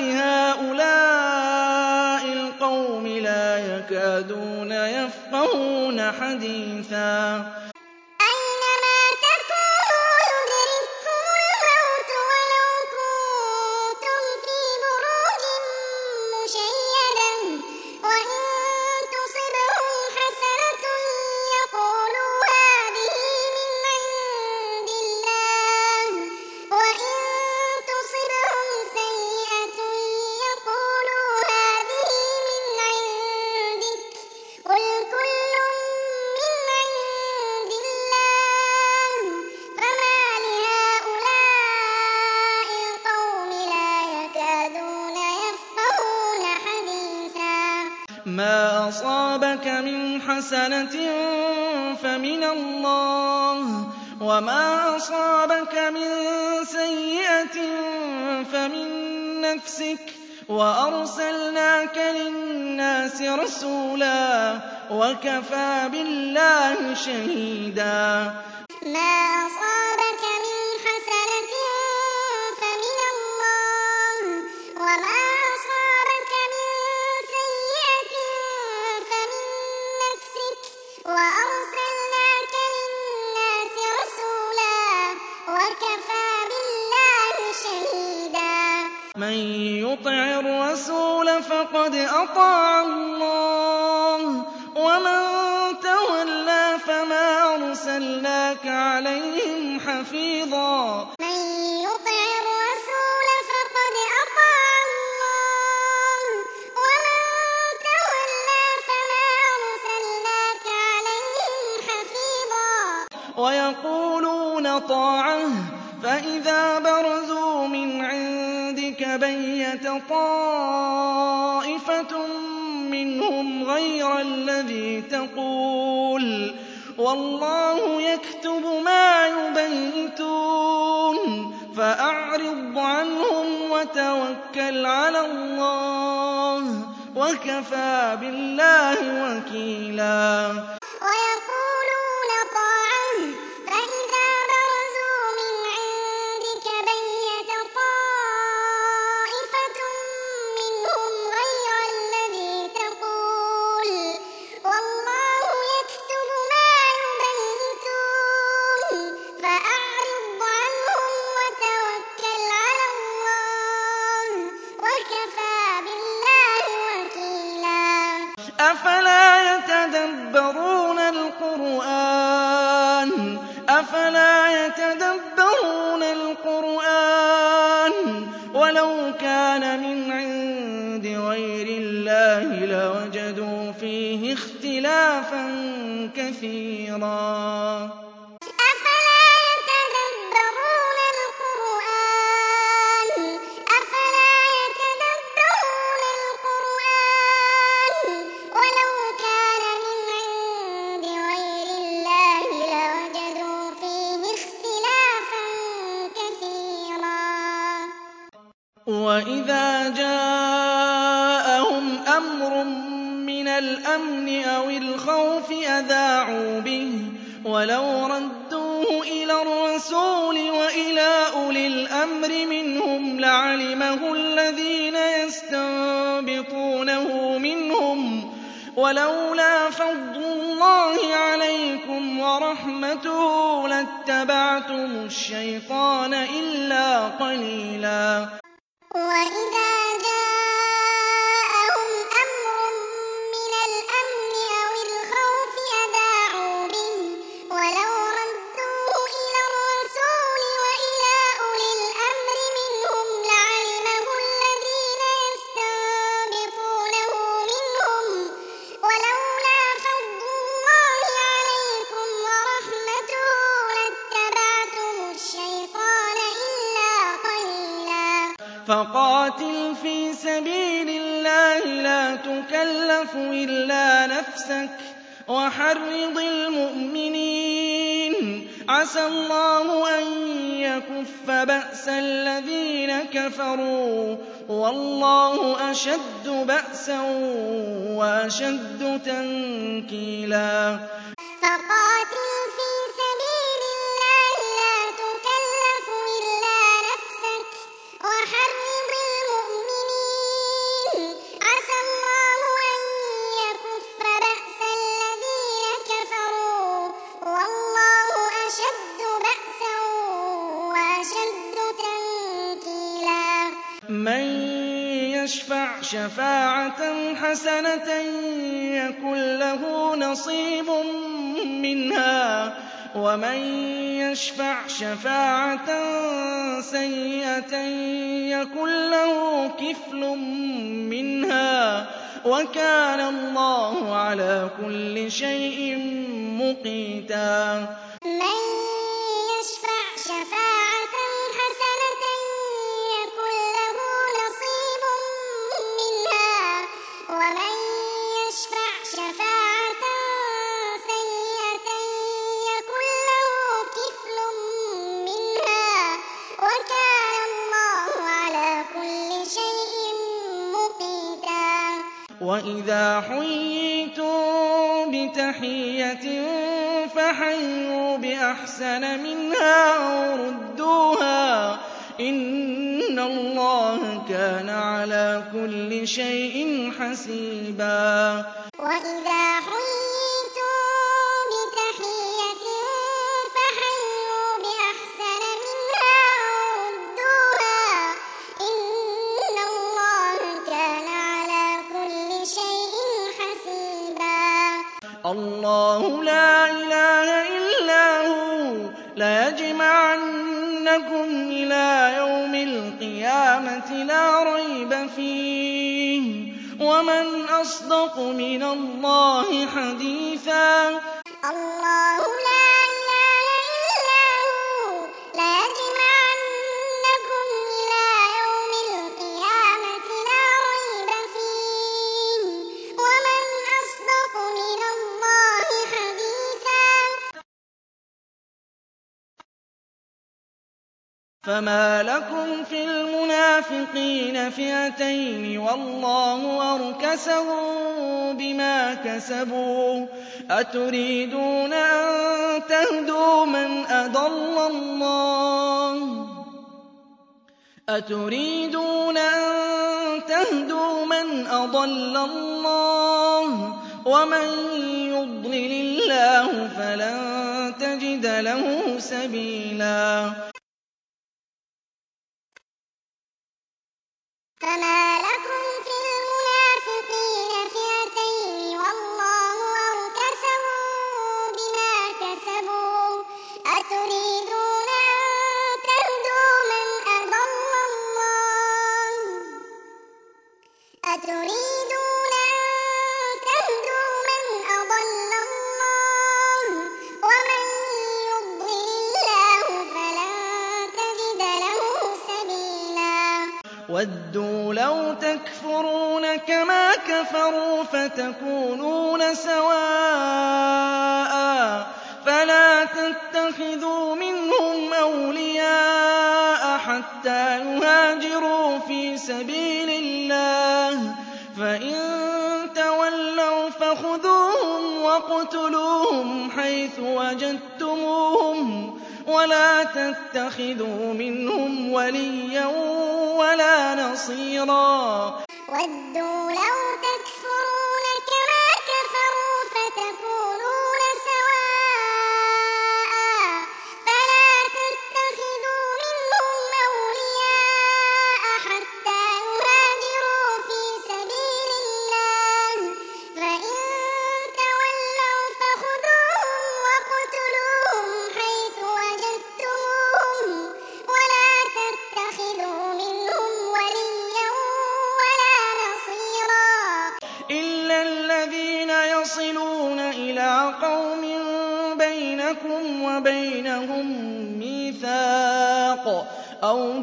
هَٰؤُلَاءِ الْقَوْمِ لَا يَكَادُونَ يَفْقَهُونَ حَدِيثًا أَيْنَمَا تَكُونُوا يُدْرِككُّمُ الْمَوْتُ وَلَوْ كُنتُمْ فِي بُرُوجٍ مُّشَيَّدَةٍ وَإِن تُصِبْهُمْ حَسَنَةٌ يَقُولُوا هَٰذِهِ مِنْ عِندِ اللَّهِ وَإِن تُصِبْهُمْ سَيِّئَةٌ يَقُولُوا هَٰذِهِ مِنْ عِندِكَ قُلْ كُلٌّ مِّنْ عِندِ اللَّهِ فَمَالِ هَٰؤُلَاءِ الْقَوْمِ لَا يَكَادُونَ يَفْقَهُونَ حَدِيثًا مَا أَصَابَكَ مِنْ حَسَنَةٍ فَمِنَ اللَّهِ وَمَا أَصَابَكَ مِن سَيِّئَةٍ فَمِن نَّفْسِكَ وَأَرْسَلْنَاكَ لِلنَّاسِ رَسُولًا وَكَفَىٰ بِاللَّهِ شَهِيدًا مَا أَصَابَكَ مِنْ حَسَنَةٍ فَمِنَ اللَّهِ وَمَا أَصَابَكَ مِن سَيِّئَةٍ فَمِن نَّفْسِكَ وَأَرْسَلْنَاكَ لِلنَّاسِ رَسُولًا وَكَفَىٰ بِاللَّهِ شَهِيدًا مَن يُطِعِ الرَّسُولَ فَقَدْ أَطَاعَ اللَّهَ وَمَن تَوَلَّىٰ فَمَا أَرْسَلْنَاكَ عَلَيْهِمْ حَفِيظًا مَن يُطِعِ الرَّسُولَ فَقَدْ أَطَاعَ اللَّهَ وَمَن تَوَلَّىٰ فَمَا أَرْسَلْنَاكَ عَلَيْهِمْ حَفِيظًا وَيَقُولُونَ طَاعَةٌ فَإِذَا بَرَزُوا مِنْ عِندِكَ بَيَّتَ طَائِفَةٌ مِّنْهُمْ غَيْرَ الَّذِي تَقُولُ وَاللَّهُ يَكْتُبُ مَا يُبَيِّتُونَ فَأَعْرِضْ عَنْهُمْ وَتَوَكَّلْ عَلَى اللَّهِ وَكَفَىٰ بِاللَّهِ وَكِيلًا وَيَقُولُونَ طَاعَةٌ فَإِذَا بَرَزُوا مِنْ عِندِكَ بَيَّتَ طَائِفَةٌ مِّنْهُمْ غَيْرَ الَّذِي تَقُولُ وَاللَّهُ يَكْتُبُ مَا يُبَيِّتُونَ فَأَعْرِضْ عَنْهُمْ أَفَلَا يَتَدَبَّرُونَ الْقُرْآنَ أَفَلَا يَتَدَبَّرُونَ الْقُرْآنَ وَلَوْ كَانَ مِنْ عِندِ غَيْرِ اللَّهِ لَوَجَدُوا فِيهِ اخْتِلَافًا كَثِيرًا أَفَلَا يَتَدَبَّرُونَ الْقُرْآنَ أَفَلَا يَتَدَبَّرُونَ الْقُرْآنَ وَلَوْ كَانَ مِنْ عِندِ غَيْرِ اللَّهِ لَوَجَدُوا فِيهِ اخْتِلَافًا كَثِيرًا وَإِذَا جَاءَهُمْ أَمْرٌ مِّنَ الْأَمْنِ أَوِ الْخَوْفِ أَذَاعُوا بِهِ وَلَوْ رَدُّوهُ إِلَى الرَّسُولِ وَإِلَىٰ أُولِي الْأَمْرِ مِنْهُمْ لَعَلِمَهُ الَّذِينَ يَسْتَنبِطُونَهُ مِنْهُمْ ۗ وَلَوْلَا فَضْلُ اللَّهِ عَلَيْكُمْ وَرَحْمَتُهُ لَاتَّبَعْتُمُ الشَّيْطَانَ إِلَّا قَلِيلًا وَإِذَا جَاءَهُمْ أَمْرٌ مِّنَ الْأَمْنِ أَوِ الْخَوْفِ أَذَاعُوا بِهِ وَلَوْ رَدُّوهُ إِلَى الرَّسُولِ وَإِلَىٰ أُولِي الْأَمْرِ مِنْهُمْ لَعَلِمَهُ الَّذِينَ يَسْتَنبِطُونَهُ مِنْهُمْ ۗ وَلَوْلَا فَضْلُ اللَّهِ عَلَيْكُمْ وَرَحْمَتُهُ لَاتَّبَعْتُمُ الشَّيْطَانَ إِلَّا قَلِيلًا فَقَاتِلْ فِي سَبِيلِ اللَّهِ لَا تُكَلَّفُ إِلَّا نَفْسَكَ وَحَرِّضِ الْمُؤْمِنِينَ عَسَى اللَّهُ أَن يَكُفَّ بَأْسَ الَّذِينَ كَفَرُوا وَاللَّهُ أَشَدُّ بَأْسًا وَأَشَدُّ تَنكِيلًا فَقَاتِلْ فِي سَبِيلِ اللَّهِ لَا تُكَلَّفُ إِلَّا نَفْسَكَ وَحَرِّضِ الْمُؤْمِنِينَ عَسَى اللَّهُ أَن يَكُفَّ بَأْسَ الَّذِينَ كَفَرُوا وَاللَّهُ أَشَدُّ بَأْسًا وَأَشَدُّ تَنكِيلًا مَّن يَشْفَعْ شَفَاعَةً حَسَنَةً يَكُن لَّهُ نَصِيبٌ مِّنْهَا وَمَن يَشْفَعْ شَفَاعَةً سَيِّئَةً يَكُن لَّهُ كِفْلٌ مِّنْهَا ۗ وَكَانَ اللَّهُ عَلَىٰ كُلِّ شَيْءٍ مُّقِيتًا مَّن يَشْفَعْ شَفَاعَةً حَسَنَةً يَكُن لَّهُ نَصِيبٌ مِّنْهَا وَمَن يَشْفَعْ شَفَاعَةً سَيِّئَةً يَكُن لَّهُ كِفْلٌ مِّنْهَا ۗ وَكَانَ اللَّهُ عَلَىٰ كُلِّ شَيْءٍ مُّقِيتًا وَإِذَا حُيِّيتُم بِتَحِيَّةٍ فَحَيُّوا بِأَحْسَنَ مِنْهَا أَوْ رُدُّوهَا ۗ إِنَّ اللَّهَ كَانَ عَلَىٰ كُلِّ شَيْءٍ حَسِيبًا وَإِذَا حُيِّيتُم بِتَحِيَّةٍ فَحَيُّوا بِأَحْسَنَ مِنْهَا أَوْ رُدُّوهَا ۗ إِنَّ اللَّهَ كَانَ عَلَىٰ كُلِّ شَيْءٍ حَسِيبًا اللَّهُ لَا إِلَٰهَ إِلَّا هُوَ لَيَجْمَعَنَّكُمْ إِلَىٰ يَوْمِ الْقِيَامَةِ لَا رَيْبَ فِيهِ ۗ وَمَنْ أَصْدَقُ مِنَ اللَّهِ حَدِيثًا اللَّهُ لَا إِلَٰهَ إِلَّا هُوَ لَيَجْمَعَنَّكُمْ إِلَىٰ يَوْمِ الْقِيَامَةِ لَا رَيْبَ فِيهِ ۗ وَمَنْ أَصْدَقُ مِنَ اللَّهِ حَدِيثًا فَمَا لَكُمْ فِي الْمُنَافِقِينَ فِئَتَيْنِ وَاللَّهُ أَرْكَسَهُم بِمَا كَسَبُوا ۚ أَتُرِيدُونَ أَن تَهْدُوا مَنْ أَضَلَّ اللَّهُ أَتُرِيدُونَ أَن تَهْدُوا مَنْ أَضَلَّ اللَّهُ وَمَن يُضْلِلِ اللَّهُ فَلَن تَجِدَ لَهُ سَبِيلًا فَمَا لَكُمْ فِي الْمُنَافِقِينَ فِئَتَيْنِ أتريدون أن تهدوا من أضل الله ومن يضلل الله فلن تجد له سبيلا وَدُّوا لَوْ تَكْفُرُونَ كَمَا كَفَرُوا فَتَكُونُونَ سَوَاءً فَلَا تَتَّخِذُوا مِنْهُمْ أَوْلِيَاءَ حَتَّىٰ يُهَاجِرُوا فِي سَبِيلِ اللَّهِ فَإِن تَوَلَّوْا فَخُذُوهُمْ وَاقْتُلُوهُمْ حَيْثُ وَجَدتُّمُوهُمْ وَلَا تَتَّخِذُوا مِنْهُمْ وَلِيًّا وَلَا نَصِيرًا وَدُّوا لَوْ تَكْفُرُونَ كَمَا كَفَرُوا فَتَكُونُونَ سَوَاءً فَلَا تَتَّخِذُوا مِنْهُمْ أَوْلِيَاءَ حَتَّىٰ يُهَاجِرُوا فِي سَبِيلِ اللَّهِ فَإِن تَوَلَّوْا فَخُذُوهُمْ وَاقْتُلُوهُمْ حَيْثُ وَجَدتُّمُوهُمْ وَلَا تَتَّخِذُوا مِنْهُمْ وَلِيًّا وَلَا نَصِيرًا إِلَّا الَّذِينَ يَصِلُونَ إِلَىٰ قَوْمٍ بَيْنَكُمْ وَبَيْنَهُم مِّيثَاقٌ أَوْ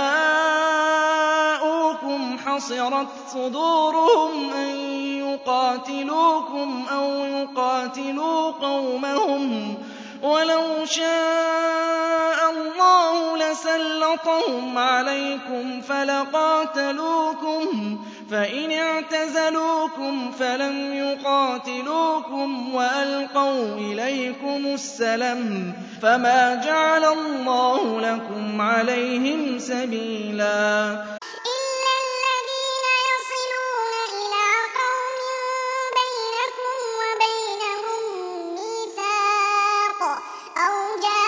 جَاءُوكُمْ حَصِرَتْ صُدُورُهُمْ أَن يُقَاتِلُوكُمْ أَوْ يُقَاتِلُوا قَوْمَهُمْ وَلَوْ شَاءَ اللَّهُ لَسَلَّطَهُمْ عَلَيْكُمْ فَلَقَاتَلُوكُمْ فَإِنِ اعْتَزَلُوكُمْ فَلَمْ يُقَاتِلُوكُمْ وَأَلْقَوْا إِلَيْكُمُ السَّلَمَ فَمَا جَعَلَ اللَّهُ لَكُمْ عَلَيْهِمْ سَبِيلًا إِلَّا الَّذِينَ يَصِلُونَ إِلَىٰ قَوْمٍ بَيْنَكُمْ وَبَيْنَهُم مِّيثَاقٌ أَوْ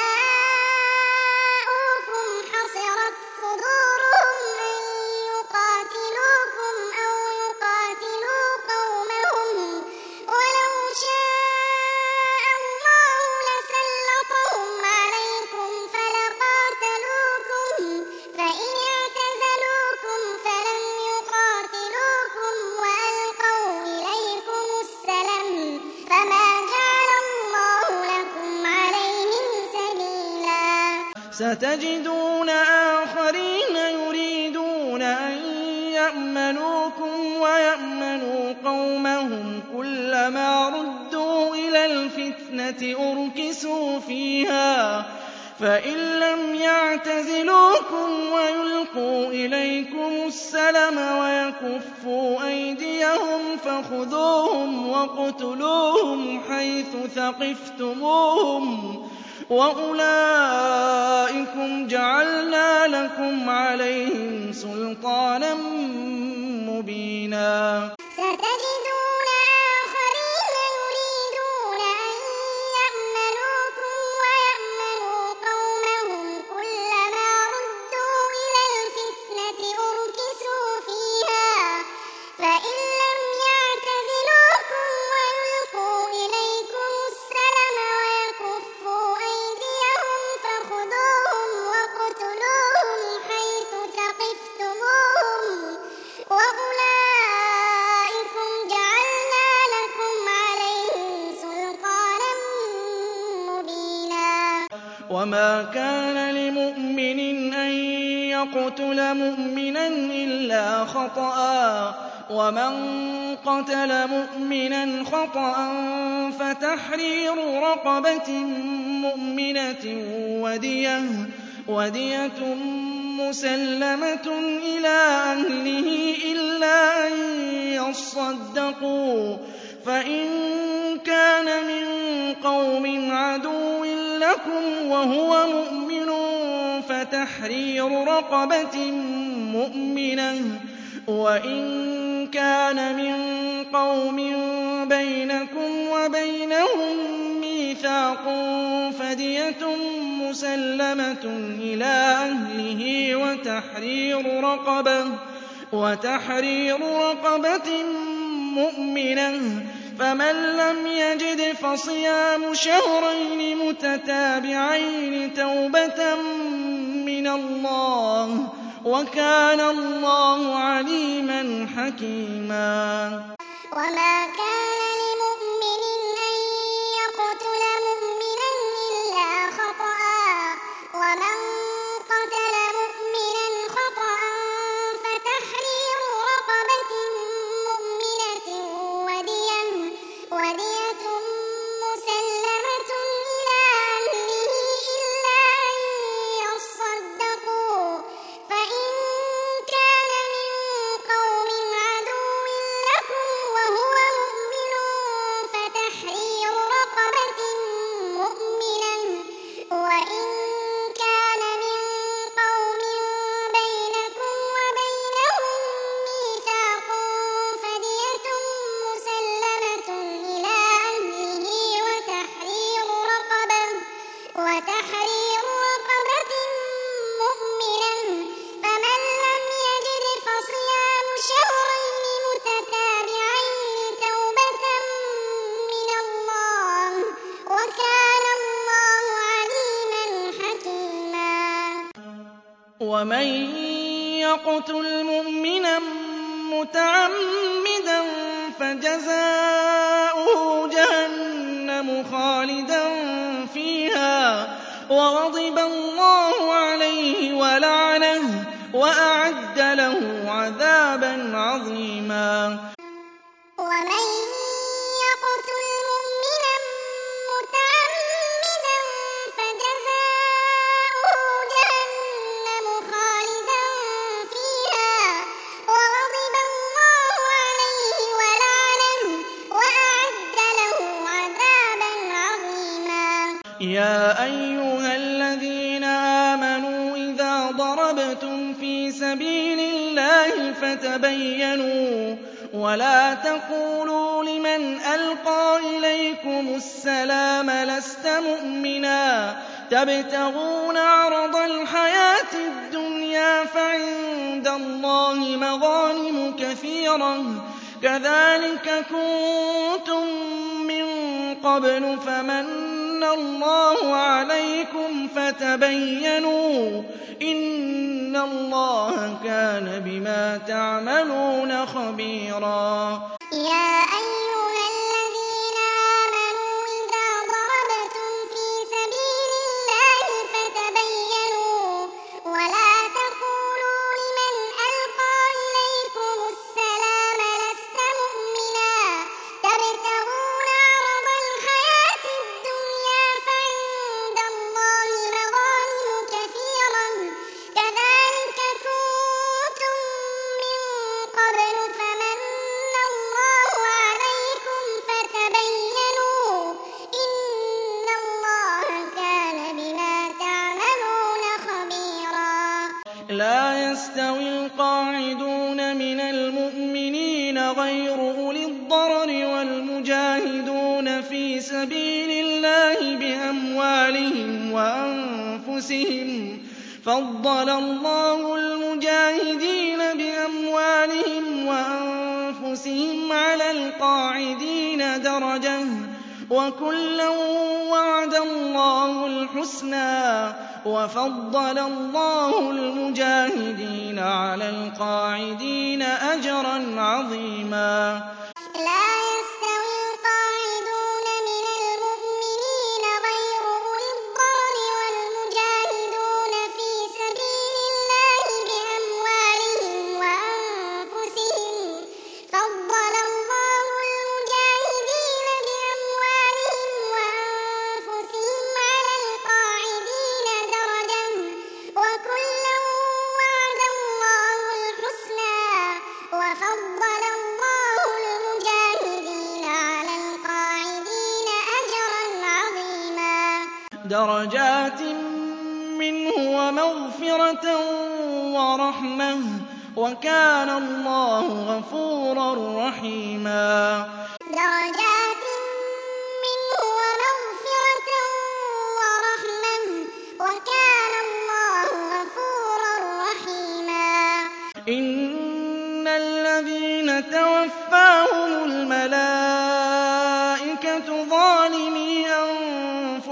جَاءُوكُمْ حَصِرَتْ صُدُورُهُمْ أَن يُقَاتِلُوكُمْ أَوْ يُقَاتِلُوا قَوْمَهُمْ وَلَوْ شَاءَ اللَّهُ لَسَلَّطَهُمْ عَلَيْكُمْ فَلَقَاتَلُوكُمْ فَإِنِ اعْتَزَلُوكُمْ فَلَمْ يُقَاتِلُوكُمْ وَأَلْقَوْا إِلَيْكُمُ السَّلَمَ فَمَا جَعَلَ اللَّهُ لَكُمْ عَلَيْهِمْ سَبِيلًا سَتَجِدُونَ آخَرِينَ يُرِيدُونَ أَن يَأْمَنُوكُمْ وَيَأْمَنُوا قَوْمَهُمْ كُلَّمَا رُدُّوا إِلَى الْفِتْنَةِ أُرْكِسُوا فِيهَا فَإِن لَّمْ يَعْتَزِلُوكُمْ وَيُلْقُوا إِلَيْكُمُ السَّلَمَ وَيَكُفُّوا أَيْدِيَهُمْ فَخُذُوهُمْ وَاقْتُلُوهُمْ حَيْثُ ثَقِفْتُمُوهُمْ وَأُولَٰئِكُمْ جَعَلْنَا لَكُمْ عَلَيْهِمْ سُلْطَانًا مُّبِينًا سَتَجِدُونَ آخَرِينَ يُرِيدُونَ أَن يَأْمَنُوكُمْ وَيَأْمَنُوا قَوْمَهُمْ كُلَّمَا رُدُّوا إِلَى الْفِتْنَةِ أُرْكِسُوا فِيهَا فَإِن لَّمْ يَعْتَزِلُوكُمْ وَيُلْقُوا إِلَيْكُمُ السَّلَمَ وَيَكُفُّوا أَيْدِيَهُمْ فَخُذُوهُمْ وَاقْتُلُوهُمْ حَيْثُ ثَقِفْتُمُوهُمْ وَأُولَٰئِكُمْ جَعَلْنَا لَكُمْ عَلَيْهِمْ سُلْطَانًا مُّبِينًا وَمَا كَانَ لِمُؤْمِنٍ أَن يَقْتُلَ مُؤْمِنًا إِلَّا خَطَأً وَمَن قَتَلَ مُؤْمِنًا خَطَأً فَتَحْرِيرُ رَقَبَةٍ مُّؤْمِنَةٍ وَدِيَةٌ مُّسَلَّمَةٌ إِلَىٰ أَهْلِهِ إِلَّا أَن يَصَّدَّقُوا فَإِن كَانَ مِن قَوْمٍ عَدُوٍّ لَّكُمْ وَهُوَ مُؤْمِنٌ فَتَحْرِيرُ رَقَبَةٍ مُّؤْمِنَةٍ وَإِن كَانَ مِن قَوْمٍ بَيْنَكُمْ وَبَيْنَهُم مِّيثَاقٌ فَدِيَةٌ مُّسَلَّمَةٌ إِلَىٰ أَهْلِهِ وَتَحْرِيرُ رَقَبَةٍ مُّؤْمِنَةٍ فَمَن لَّمْ يَجِدْ فَصِيَامُ شَهْرَيْنِ مُتَتَابِعَيْنِ تَوْبَةً مِّنَ اللَّهِ وَكَانَ اللَّهُ عَلِيمًا حَكِيمًا وما كان لمؤمن أن يقتل مؤمنا إلا خطأ ومن قتل مؤمنا خطأ فتحرير رقبة مؤمنة ودية, ودية مسلمة إلى أهله إلا أن يصدقوا فإن كان من قوم عدو لكم وهو مؤمن فتحرير رقبة مؤمنة وإن كان من قوم بينكم وبينهم ميثاق فدية مسلمة إلى أهله وتحرير رقبة وتحرير رقبة مؤمنة فمن لم يجد فصيام شهرين متتابعين توبة من الله وكان الله عليما حكيما ومن يقتل مؤمنا متعمدا فجزاؤه جهنم خالدا فيها وغضب الله عليه ولعنه وأعد له عذابا عظيما ومن يقتل مؤمنا متعمدا فجزاؤه جهنم خالدا فيها وغضب الله عليه ولعنه وأعد له عذابا عظيما يا أيها الذين آمنوا إذا ضربتم في سبيل الله فتبينوا ولا تقولوا لمن ألقى إليكم السلام لست مؤمنا تبتغون عرض الحياة الدنيا فعند الله مغانم كثيرة كذلك كنتم من قبل فمن الله عليكم فتبينوا إن الله كان بما تعملون خبيرا يا أيها الذين آمنوا إذا ضربتم في سبيل الله فتبينوا ولا تقولوا لمن ألقى إليكم السلام لست مؤمنا تبتغون عرض الحياة الدنيا فعند الله مغانم كثيرة كذلك كنتم من قبل فمن الله عليكم فتبينوا إن الله كان بما تعملون خبيرا لا يستوي القاعدون من المؤمنين غير أولي الضرر والمجاهدون في سبيل الله بأموالهم وأنفسهم فضل الله المجاهدين بأموالهم وأنفسهم على القاعدين درجة وكلا وعد الله الحسنى وفضل الله المجاهدين على القاعدين أجرا عظيما لا يستوي القاعدون من المؤمنين غير أولي الضرر والمجاهدون في سبيل الله بأموالهم وأنفسهم فضل الله المجاهدين بأموالهم وأنفسهم على القاعدين درجة وكلا وعد الله الحسنى وفضل الله المجاهدين على القاعدين أجرا عظيما درجات منه ومغفرة ورحمة وكان الله غفورا رحيما درجات منه ومغفرة ورحمة وكان الله غفورا رحيما إن الذين توفاهم الملائكة ظالمي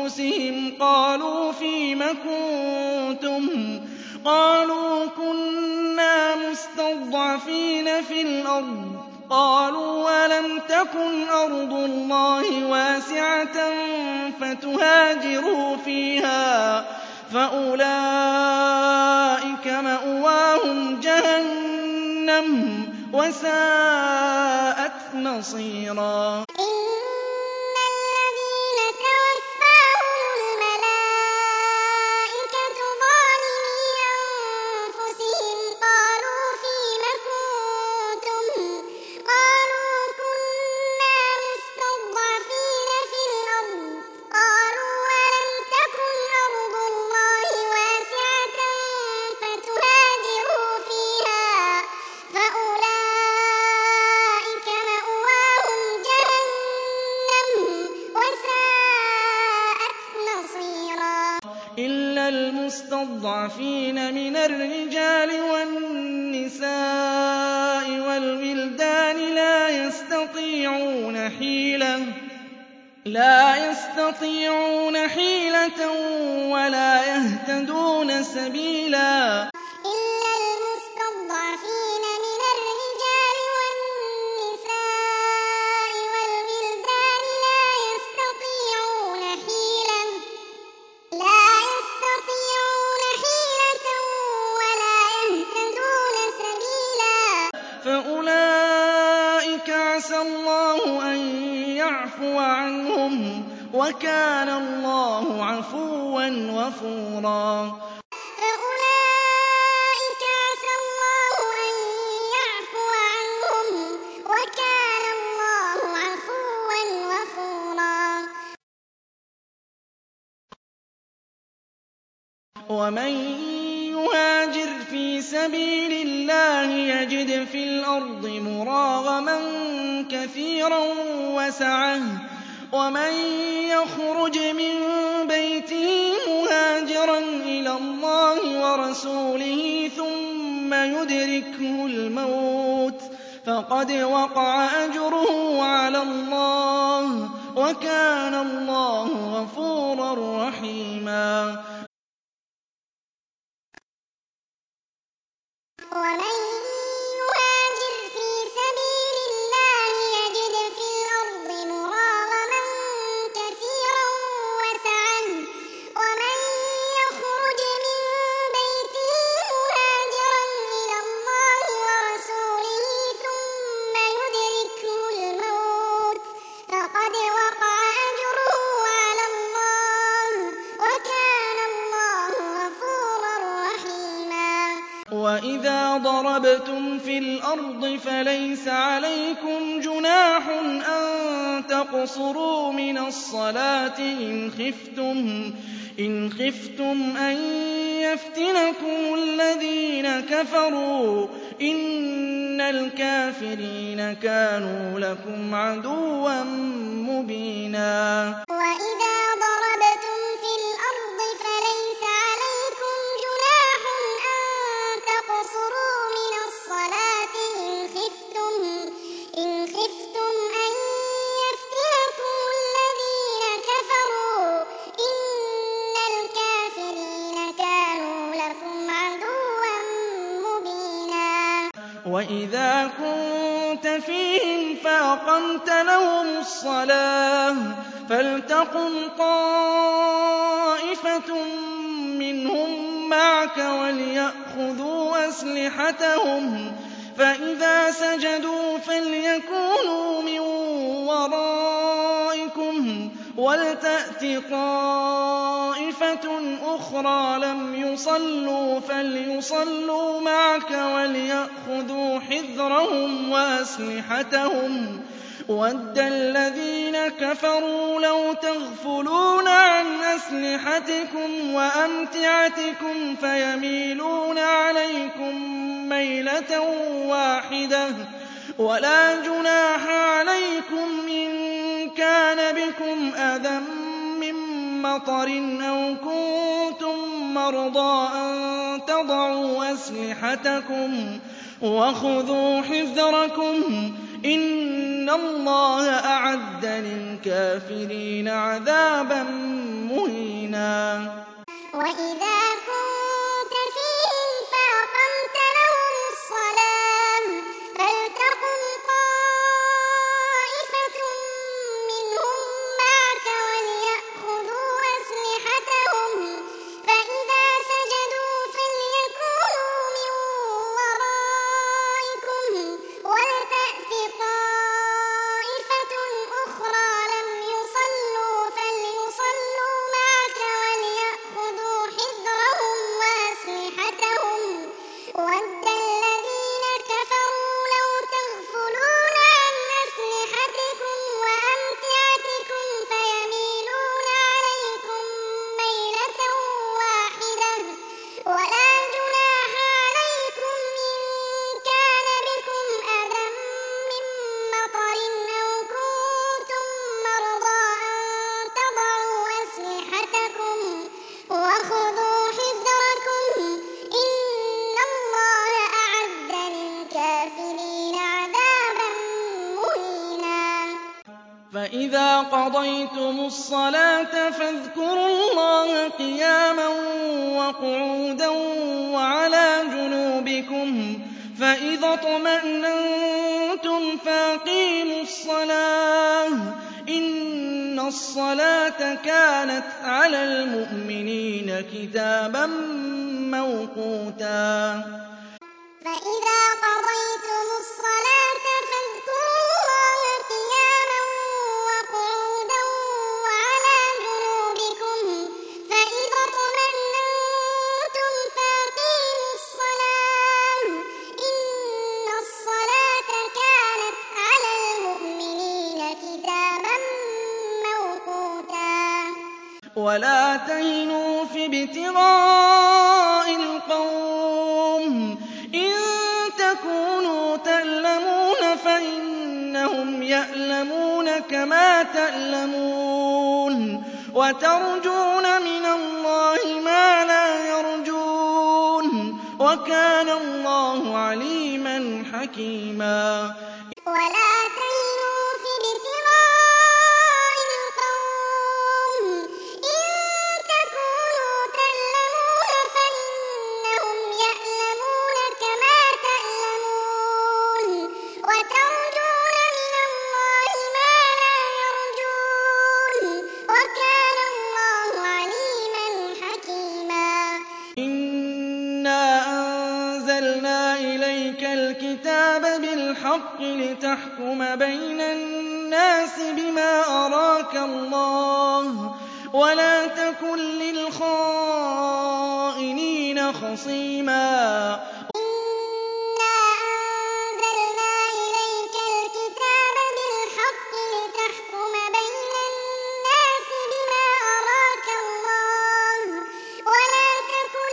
أنفسهم قالوا فيم كنتم قالوا كنا الْمُسْتَضْعَفِينَ فِي الْأَرْضِ قَالُوا أَلَمْ تَكُنْ أَرْضُ اللَّهِ وَاسِعَةً فَتُهَاجِرُوا فِيهَا فَأُولَٰئِكَ مَأْوَاهُمْ جَهَنَّمُ ۖ وَسَاءَتْ مَصِيرًا إِلَّا الْمُسْتَضْعَفِينَ مِنَ الرِّجَالِ وَالنِّسَاءِ وَالْوِلْدَانِ لَا يَسْتَطِيعُونَ حِيلَةً وَلَا يَهْتَدُونَ سَبِيلًا فَأُولَٰئِكَ عَسَى اللَّهُ أَن يَعْفُوَ عَنْهُمْ ۚ وَكَانَ اللَّهُ عَفُوًّا غَفُورًا وَمَن يُهَاجِرْ فِي سَبِيلِ اللَّهِ يَجِدْ فِي الْأَرْضِ مُرَاغَمًا كَثِيرًا وَسَعَةً ۚ وَمَن يَخْرُجْ مِن بَيْتِهِ مُهَاجِرًا إِلَى اللَّهِ وَرَسُولِهِ ثُمَّ يُدْرِكْهُ الْمَوْتُ فَقَدْ وَقَعَ أَجْرُهُ عَلَى اللَّهِ ۗ وَكَانَ اللَّهُ غَفُورًا رَّحِيمًا ومن يهاجر في سبيل الله يجد في الأرض مراغما كثيرا وسعة ومن يخرج من بيته مهاجرا إلى الله ورسوله ثم يدركه الموت فقد وقع أجره على الله وكان الله غفورا رحيما وإذا ضربتم في الأرض فليس عليكم جناح أن تقصروا من الصلاة إن خفتم إن خفتم أن يفتنكم الذين كفروا إن الكافرين كانوا لكم عدوا مبينا وإذا ضربتم في الأرض فليس عليكم جناح أن تقصروا من الصلاة إن خفتم إن خفتم أن يفتنكم الذين كفروا إن الكافرين كانوا لكم عدوا مبينا وإذا كنت فيهم فأقمت لهم الصلاة فلتقم طائفة منهم معك وليأخذوا أسلحتهم فإذا سجدوا فليكونوا من ورائكم ولتأت طائفة أخرى لم يصلوا فليصلوا معك وليأخذوا حذرهم وأسلحتهم وَدَّ الَّذِينَ كَفَرُوا لَوْ تَغْفُلُونَ عَنْ أَسْلِحَتِكُمْ وَأَمْتِعَتِكُمْ فَيَمِيلُونَ عَلَيْكُم مَّيْلَةً وَاحِدَةً وَلَا جُنَاحَ عَلَيْكُمْ إِن كَانَ بِكُمْ أَذًى مِّن مَّطَرٍ أَوْ كُنتُم مَّرْضَىٰ أَن تَضَعُوا أَسْلِحَتَكُمْ وَخُذُوا حِذْرَكُمْ إِنَّ اللَّهَ أَعَدَّ لِلْكَافِرِينَ عَذَابًا مُّهِينًا وَإِذَا كُنتَ فِيهِمْ فَأَقَمْتَ لَهُمُ الصَّلَاةَ فإذا قضيتم الصلاة فاذكروا الله قياما وقعودا وعلى جنوبكم فإذا اطمأننتم فأقيموا الصلاة إن الصلاة كانت على المؤمنين كتابا موقوتا فإذا قضيتم الصلاة فاذكروا الله قياما وقعودا وعلى جنوبكم فإذا اطمأننتم فأقيموا الصلاة إن الصلاة كانت على المؤمنين كتابا موقوتا ولا تهنوا في ابتغاء القوم إن تكونوا تألمون فإنهم يألمون كما تألمون وترجون من الله ما لا يرجون وكان الله عليما حكيما ولا تهنوا في ابتغاء القوم إن تكونوا تألمون فإنهم يألمون كما تألمون وترجون من الله ما لا يرجون وكان الله عليما حكيما إنا أنزلنا إليك الكتاب بالحق لتحكم بين الناس بما أراك الله ولا تكن للخائنين خصيما إنا أنزلنا إليك الكتاب بالحق لتحكم بين الناس بما أراك الله ولا تكن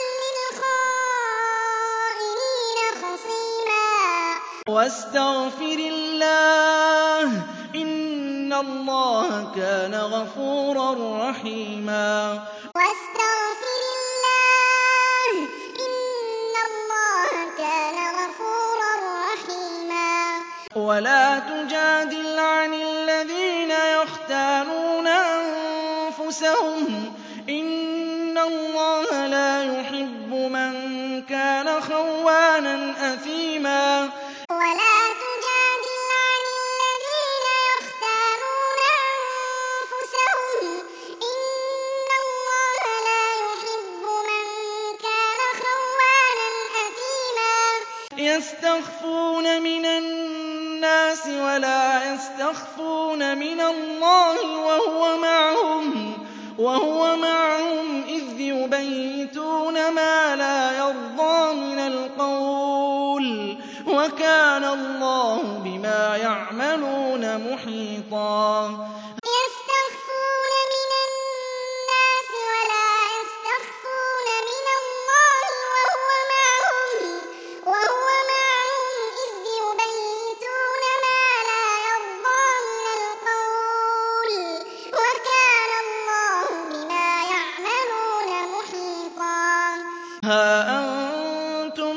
للخائنين خصيما واستغفر الله إن الله كان غفورا رحيما واستغفر الله إن الله كان غفورا رحيما ولا تجادل عن الذين يختانون أنفسهم إن الله لا يحب من كان خوانا أثيما ولا تجادل عن الذين يختانون أنفسهم إن الله لا يحب من كان خوانا أثيما يستخفون من الناس ولا يستخفون من الله وهو معهم وهو معهم إذ يبيتون ما لا يرضى من القول وكان الله بما يعملون محيطا يستخفون من الناس ولا يستخفون من الله وهو معهم وهو معهم إذ يبيتون ما لا يرضى من القول وكان الله بما يعملون محيطا ها أنتم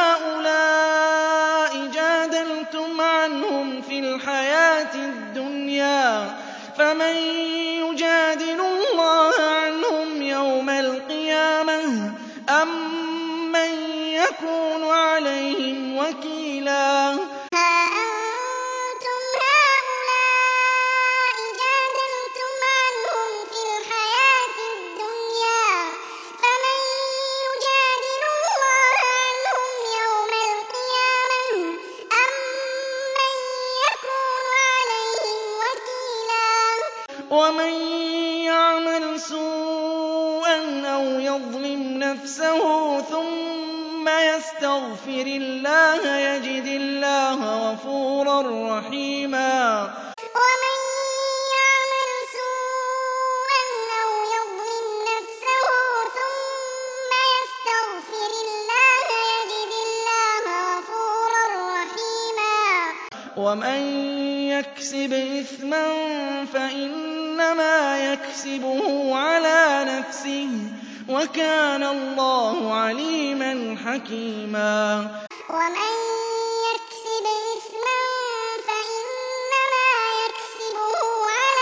هؤلاء جادلتم عنهم في الحياة الدنيا فمن يجادل الله عنهم يوم القيامة أم من يكون عليهم وكيلا ها أنتم هؤلاء جادلتم عنهم في الحياة الدنيا فمن يجادل الله عنهم يوم القيامة أم من يكون عليهم وكيلا ومن يعمل سوءا أو يظلم نفسه ثم يستغفر الله يجد الله غفورا رحيما ومن يعمل سوءا أو يظلم نفسه ثم يستغفر الله يجد الله غفورا رحيما ومن يكسب إثما فإنما يكسبه على نفسه وكان الله عليما حكيما ومن يكسب إثما فإنما يكسبه على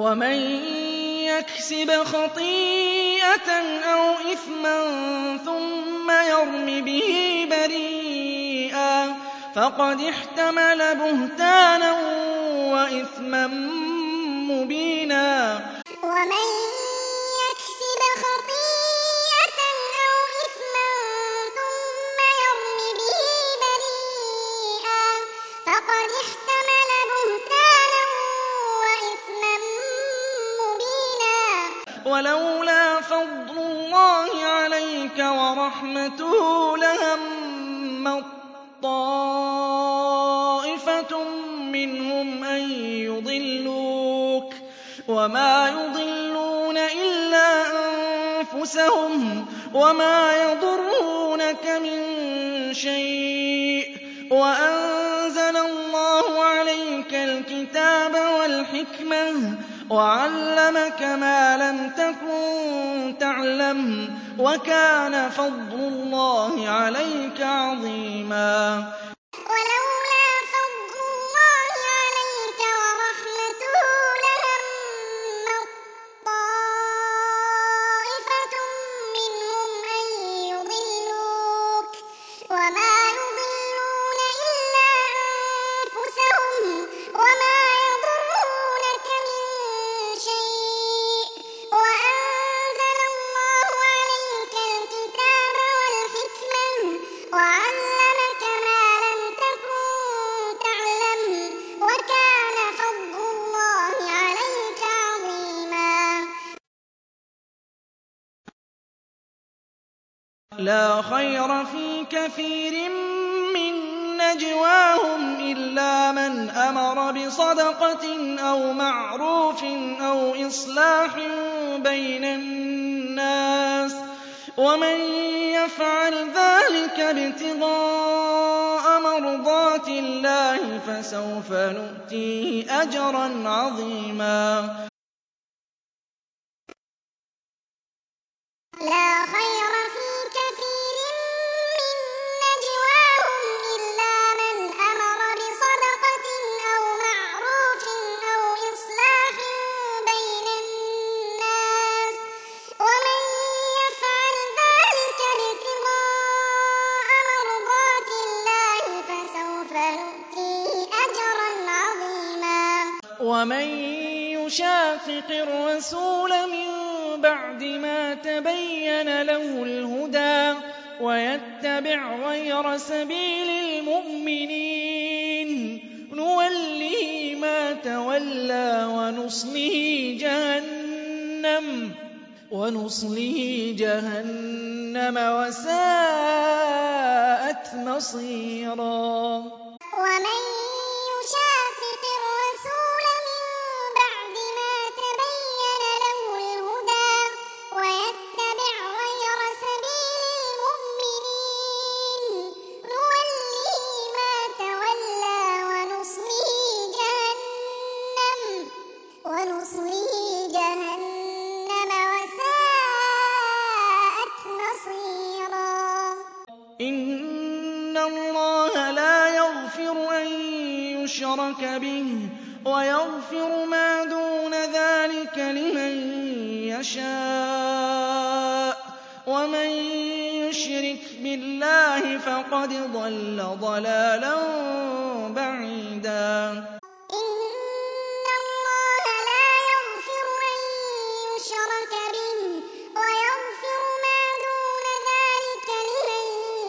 ومن يكسب خطيئة أو إثما ثم يرم به بريئا فقد احتمل بهتانا وإثما مبينا ومن يكسب خطيئة أو إثما ثم يرم به بريئا فقد احتمل بهتانا وإثما مبينا ولولا فضل الله عليك ورحمته لهمت طائفة منهم أن يضلوك وما يضلون إلا أنفسهم وما يضرونك من شيء وأنزل الله عليك الكتاب والحكمة وعلمك ما لم تكن تعلم وكان فضل الله عليك عظيما ولولا فضل الله عليك ورحمته لهمت طائفة منهم أن يضلوك وما يضلون إلا أنفسهم وما يضرونك من شيء وأنزل الله عليك الكتاب والحكمة وعلمك ما لم تكن تعلم وكان فضل الله عليك عظيما لا خير في كثير من نجواهم إلا من أمر بصدقة أو معروف أو إصلاح بين الناس ومن يفعل ذلك ابتغاء مرضات الله فسوف نؤتيه أجرا عظيما لا خير في كثير من نجواهم إلا من أمر بصدقة أو معروف أو إصلاح بين الناس ومن يفعل ذلك ابتغاء مرضات الله فسوف نؤتيه أجرا عظيما ومن يشاقق الرسول من بعد ما تبين له الهدى ويتبع غير سبيل المؤمنين نوله ما تولى ونصله جهنم ونصله جهنم وساءت مصيرا ومن يشاقق الرسول من بعد ما تبين له الهدى ويتبع غير سبيل المؤمنين نوله ما تولى ونصله جهنم ونصله جهنم وساءت مصيرا إن الله لا يغفر أن يشرك به ويغفر ما دون ذلك لمن يشاء ومن يشرك بالله فقد ضل ضلالا بعيدا إن الله لا يغفر أن يشرك به ويغفر ما دون ذلك لمن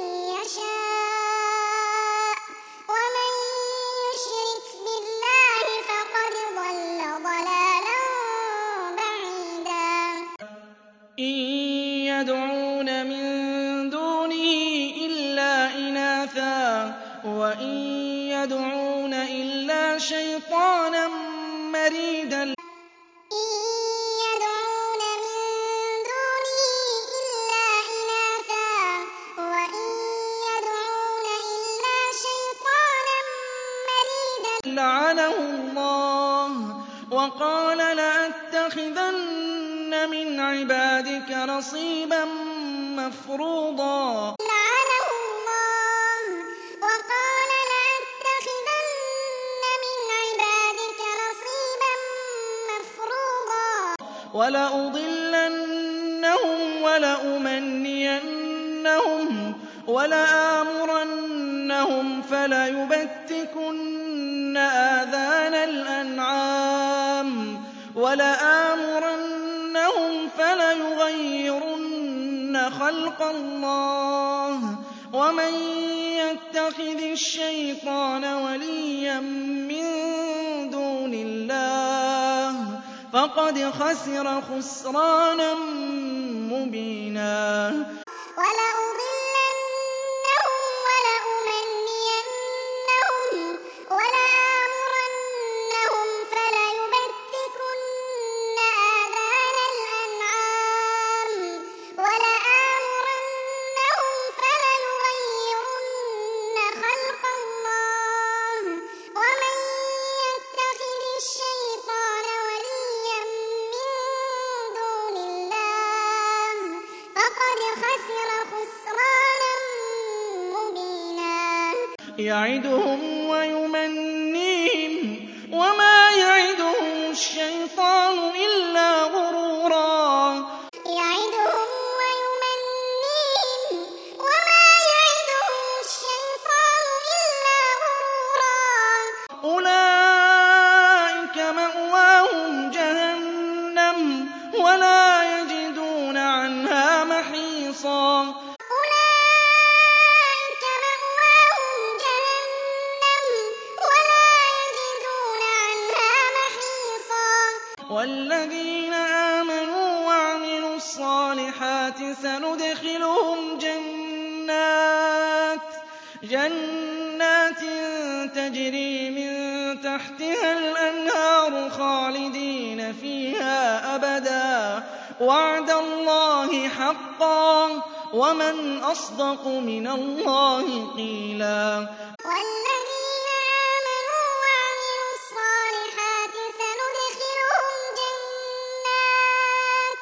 يشاء ومن يشرك بالله فقد ضل ضلالا بعيدا إن يدعون من دونه إلا إناثا وإن يدعون إلا شيطانا مريدا إن يدعون من دونه إلا إناثا وإن يدعون إلا شيطانا مريدا لعنه الله وقال لأتخذن من عبادك نصيبا مفروضا لعنه الله وقال لأتخذن من عبادك نصيبا مفروضا وَلَأُضِلَّنَّهُمْ وَلَأُمَنِّيَنَّهُمْ وَلَآمُرَنَّهُمْ فَلَيُبَتِّكُنَّ آذَانَ الْأَنْعَامِ وَلَآمُرَنَّهُمْ فَلَيُغَيِّرُنَّ خَلْقَ اللَّهِ ۚ وَمَن يَتَّخِذِ الشَّيْطَانَ وَلِيًّا مِّن دُونِ اللَّهِ فَقَدْ خَسِرَ خُسْرَانًا مُّبِينًا وَلَأُضِلَّنَّهُمْ وَلَأُمَنِّيَنَّهُمْ وَلَآمُرَنَّهُمْ فَلَيُبَتِّكُنَّ آذَانَ الْأَنْعَامِ وَلَآمُرَنَّهُمْ فَلَيُغَيِّرُنَّ خَلْقَ اللَّهِ ۚ وَمَن يَتَّخِذِ الشَّيْطَانَ وَلِيًّا مِّن دُونِ اللَّهِ فَقَدْ خَسِرَ خُسْرَانًا مُّبِينًا يَعِدُهُمْ وَيُمَنِّيهِمْ ۖ وَمَا يَعِدُهُمُ الشَّيْطَانُ إِلَّا غُرُورًا يَعِدُهُمْ وَيُمَنِّيهِمْ ۖ وَمَا يَعِدُهُمُ الشَّيْطَانُ إِلَّا غُرُورًا أُولَٰئِكَ مَأْوَاهُمْ جَهَنَّمُ وَلَا يَجِدُونَ عَنْهَا مَحِيصًا أُولَٰئِكَ مَأْوَاهُمْ جَهَنَّمُ وَلَا يَجِدُونَ عَنْهَا مَحِيصًا وَالَّذِينَ آمَنُوا وَعَمِلُوا الصَّالِحَاتِ سَنُدْخِلُهُمْ جَنَّاتٍ جَنَّاتٍ تَجْرِي مِن تَحْتِهَا الْأَنْهَارُ خَالِدِينَ فِيهَا أَبَدًا ۖ وَعْدَ اللَّهِ حَقًّا ۚ وَمَنْ أَصْدَقُ مِنَ اللَّهِ قِيلًا وَالَّذِينَ آمَنُوا وَعَمِلُوا الصَّالِحَاتِ سَنُدْخِلُهُمْ جَنَّاتٍ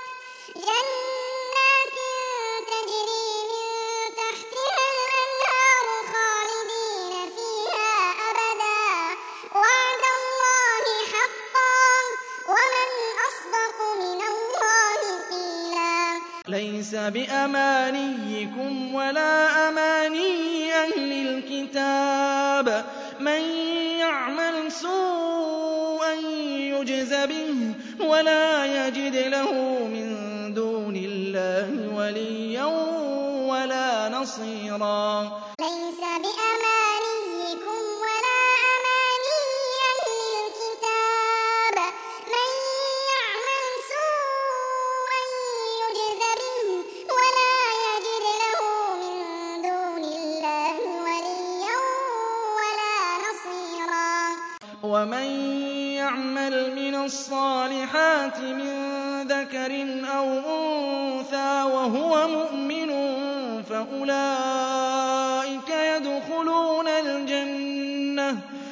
جَنَّاتٍ تَجْرِي مِن تَحْتِهَا الْأَنْهَارُ خَالِدِينَ فِيهَا أَبَدًا ۖ وَعْدَ اللَّهِ حَقًّا ۚ وَمَنْ أَصْدَقُ مِنَ اللَّهِ قِيلًا لَيْسَ بِأَمَانِيِّكُمْ وَلَا أَمَانِيِّ أَهْلِ الْكِتَابِ ۗ مَن يَعْمَلْ سُوءًا يُجْزَ بِهِ وَلَا يَجِدْ لَهُ مِن دُونِ اللَّهِ وَلِيًّا وَلَا نَصِيرًا لَيْسَ بِأَمَانِيِّكُمْ وَلَا أَمَانِيِّ أَهْلِ الْكِتَابِ ۗ مَن يَعْمَلْ سُوءًا يُجْزَ بِهِ وَلَا يَجِدْ لَهُ مِن دُونِ اللَّهِ وَلِيًّا وَلَا نَصِيرًا وَمَن يَعْمَلْ مِنَ الصَّالِحَاتِ مِن ذَكَرٍ أَوْ أُنثَىٰ وَهُوَ مُؤْمِنٌ فَأُولَٰئِكَ يَدْخُلُونَ الْجَنَّةَ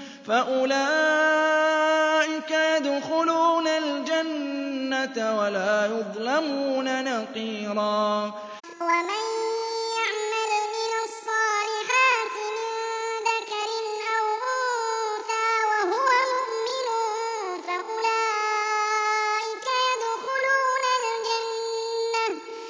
فَأُولَٰئِكَ يَدْخُلُونَ الْجَنَّةَ وَلَا يُظْلَمُونَ نَقِيرًا وَمَن يَعْمَلْ مِنَ الصَّالِحَاتِ مِن ذَكَرٍ أَوْ أُنثَىٰ وَهُوَ مُؤْمِنٌ فَأُولَٰئِكَ يَدْخُلُونَ الْجَنَّةَ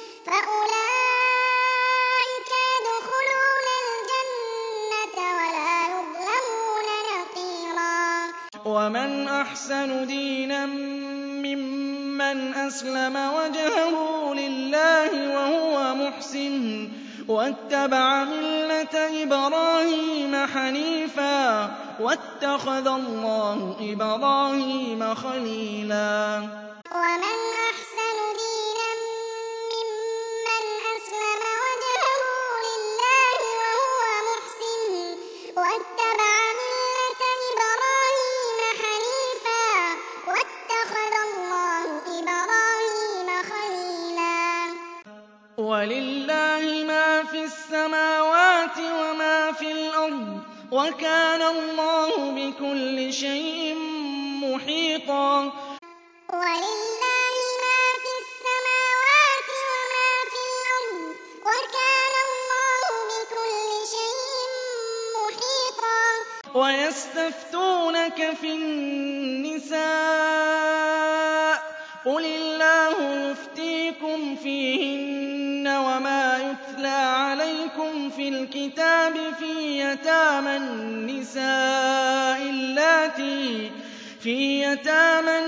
فَأُولَٰئِكَ يَدْخُلُونَ الْجَنَّةَ وَلَا يُظْلَمُونَ نَقِيرًا وَمَنْ أَحْسَنُ دِينًا مِّمَّنْ أَسْلَمَ وَجْهَهُ لِلَّهِ وَهُوَ مُحْسِنٌ وَاتَّبَعَ مِلَّةَ إِبْرَاهِيمَ حَنِيفًا ۗ وَاتَّخَذَ اللَّهُ إِبْرَاهِيمَ خَلِيلًا وَمَنْ أَحْسَنُ دِينًا مِّمَّنْ أَسْلَمَ وَجْهَهُ لِلَّهِ وَهُوَ مُحْسِنٌ وَاتَّبَعَ مِلَّةَ إِبْرَاهِيمَ حَنِيفًا ۗ وَاتَّخَذَ اللَّهُ إِبْرَاهِيمَ خَلِيلًا وَلِلَّهِ مَا فِي السَّمَاوَاتِ وَمَا فِي الْأَرْضِ ۚ وَكَانَ اللَّهُ بِكُلِّ شَيْءٍ مُّحِيطًا وَلِلَّهِ مَا فِي السَّمَاوَاتِ وَمَا فِي الْأَرْضِ ۚ وَكَانَ اللَّهُ بِكُلِّ شَيْءٍ مُّحِيطًا وَيَسْتَفْتُونَكَ فِي النِّسَاءِ قُلِ اللَّهُ يُفْتِيكُمْ فِيهِنَّ وَمَا يُتْلَىٰ عَلَيْكُمْ فِي الْكِتَابِ فِي يَتَامَى النِّسَاءِ اللَّاتِي في يتامى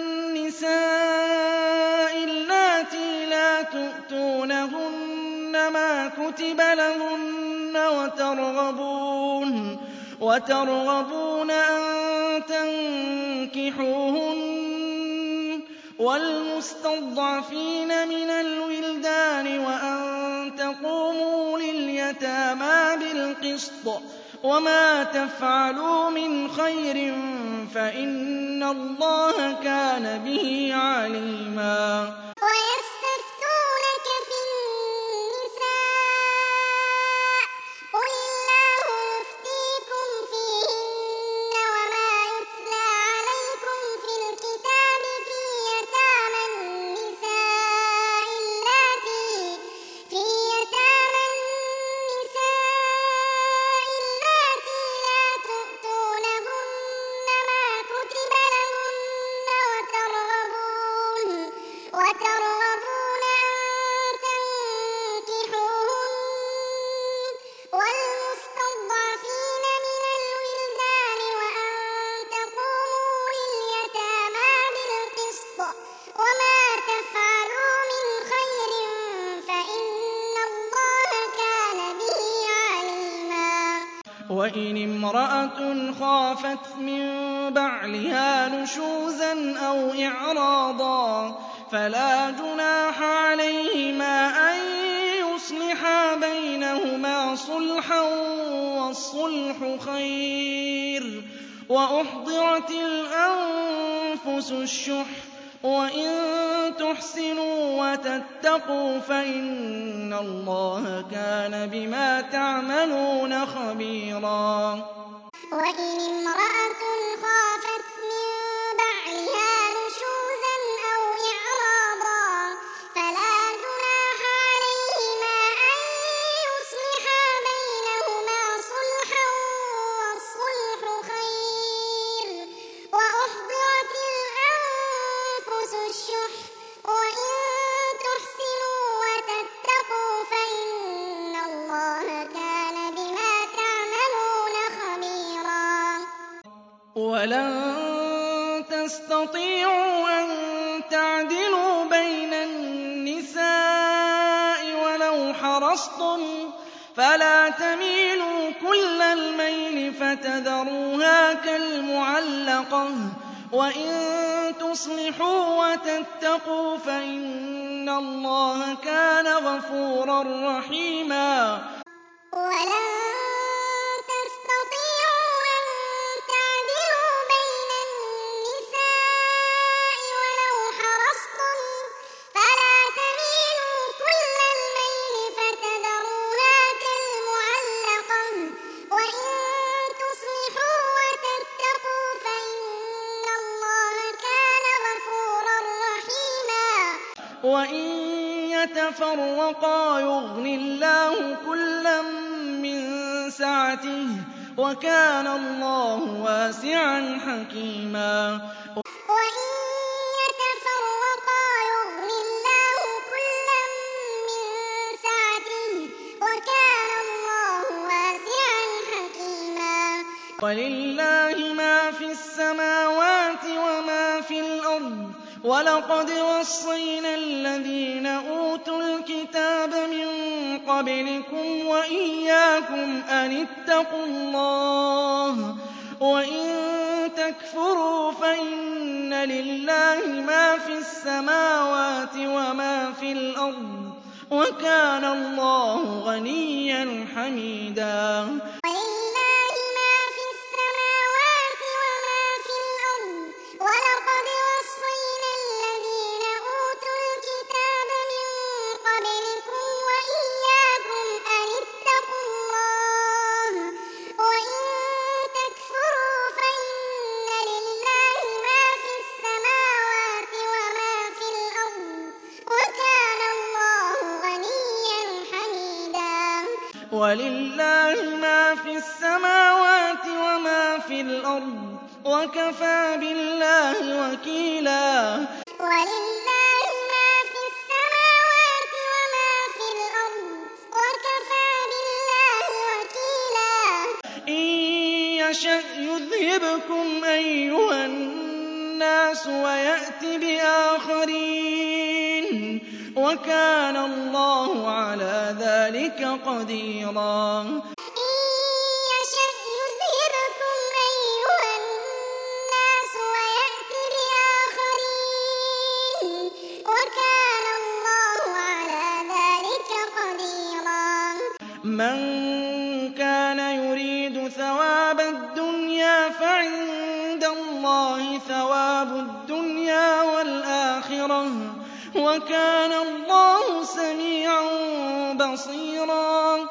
النساء اللاتي لا تؤتونهن ما كتب لهن وترغبون, وترغبون أن تنكحوهن والمستضعفين من الولدان وأن تقوموا لليتامى بالقسط وما تفعلوا من خير فإن الله كان به عليما. ويستفتونك في النساء قل الله يفتيكم فيهن وما يتلى عليكم في الكتاب في يتامى النساء اللاتي في يتامى النساء اللاتي لا تؤتونهن ما كتب لهن وترغبون وترغبون أن تنكحوهن والمستضعفين من الولدان وأن تقوموا لليتامى بالقسط وما تفعلوا من خير فإن الله كان به عليما. وإن امرأة خافت من بعلها نشوزا أو إعراضا فلا جناح عليهما أن يصلحا بينهما صلحا والصلح خير. وأحضرت الأنفس الشح وإن تحسنوا وتتقوا فإن الله كان بما تعملون خبيرا. وإن امرأة خافت من بعلها نشوزا أو إعراضا فلا جناح عليهما أن يصلحا بينهما صلحا والصلح خير. وأحضرت الأنفس الشح وإن تحسنوا وتتقوا فإن الله كان بما تعملون خبيرا. ولن تستطيعوا أن تعدلوا بين النساء ولو حرصتم فلا تميلوا كل الميل فتذروها كالمعلقة وإن تصلحوا وتتقوا فإن الله كان غفورا رحيما. ولن تستطيعوا أن تعدلوا بين النساء ولو حرصتم فلا تميلوا كل الميل فتذروها كالمعلقة وإن تصلحوا وتتقوا فإن الله كان غفورا رحيما. وإن يتفرقا يغن الله كلا من سعته وكان الله واسعا حكيما. وإن يتفرقا يغن الله كلا من سعته وكان الله واسعا حكيما. ولله ما في السماوات وما في الأرض وَلَقَدْ وَصَّيْنَا الَّذِينَ أُوتُوا الْكِتَابَ مِن قَبْلِكُمْ وَإِيَّاكُمْ أَنِ اتَّقُوا اللَّهَ وَإِن تَكْفُرُوا فَإِنَّ لِلَّهِ مَا فِي السَّمَاوَاتِ وَمَا فِي الْأَرْضِ وَكَانَ اللَّهُ غَنِيًّا حَمِيدًا. وَلِلَّهِ مَا فِي السَّمَاوَاتِ وَمَا فِي الْأَرْضِ وَلَقَدْ وَصَّيْنَا الَّذِينَ أُوتُوا الْكِتَابَ مِن قَبْلِكُمْ وَإِيَّاكُمْ أَنِ اتَّقُوا اللَّهَ وَإِن تَكْفُرُوا فَإِنَّ لِلَّهِ مَا فِي السَّمَاوَاتِ وَمَا فِي الْأَرْضِ وَكَانَ اللَّهُ غَنِيًّا حَمِيدًا. وَلِلَّهِ مَا فِي السَّمَاوَاتِ وَمَا فِي الْأَرْضِ وَكَفَىٰ بِاللَّهِ وَكِيلًا. وَلِلَّهِ مَا فِي السَّمَاوَاتِ وَمَا فِي الْأَرْضِ ۚ وَكَفَىٰ بِاللَّهِ وَكِيلًا إِن يَشَأْ يُذْهِبْكُمْ أَيُّهَا النَّاسُ وَيَأْتِ بِآخَرِينَ ۚ وَكَانَ اللَّهُ عَلَىٰ ذَٰلِكَ قَدِيرًا مَّن كَانَ يُرِيدُ ثَوَابَ الدُّنْيَا فَعِندَ اللَّهِ ثَوَابُ الدُّنْيَا وَالْآخِرَةِ ۚ وَكَانَ اللَّهُ سَمِيعًا بَصِيرًا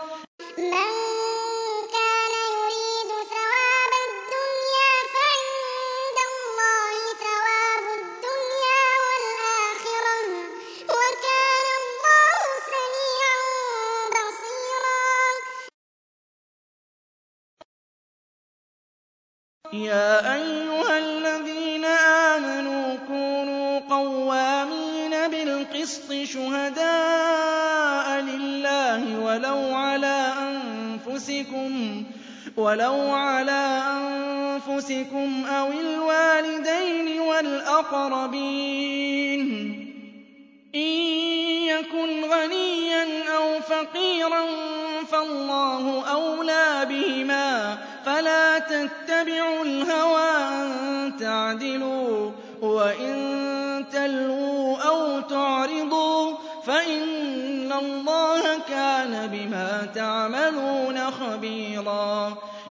يَا أَيُّهَا الَّذِينَ آمَنُوا كُونُوا قَوَّامِينَ بِالْقِسْطِ شُهَدَاءَ لِلَّهِ وَلَوْ عَلَىٰ أَنفُسِكُمْ أَوِ الْوَالِدَيْنِ وَالْأَقْرَبِينَ ۚ إِن يَكُنْ غَنِيًّا أَوْ فَقِيرًا فَاللَّهُ أَوْلَىٰ بِهِمَا ۖ فَلَا تَتَّبِعُوا الْهَوَىٰ أَن تَعْدِلُوا ۚ وَإِن تَلْوُوا أَوْ تُعْرِضُوا فَإِنَّ اللَّهَ كَانَ بِمَا تَعْمَلُونَ خَبِيرًا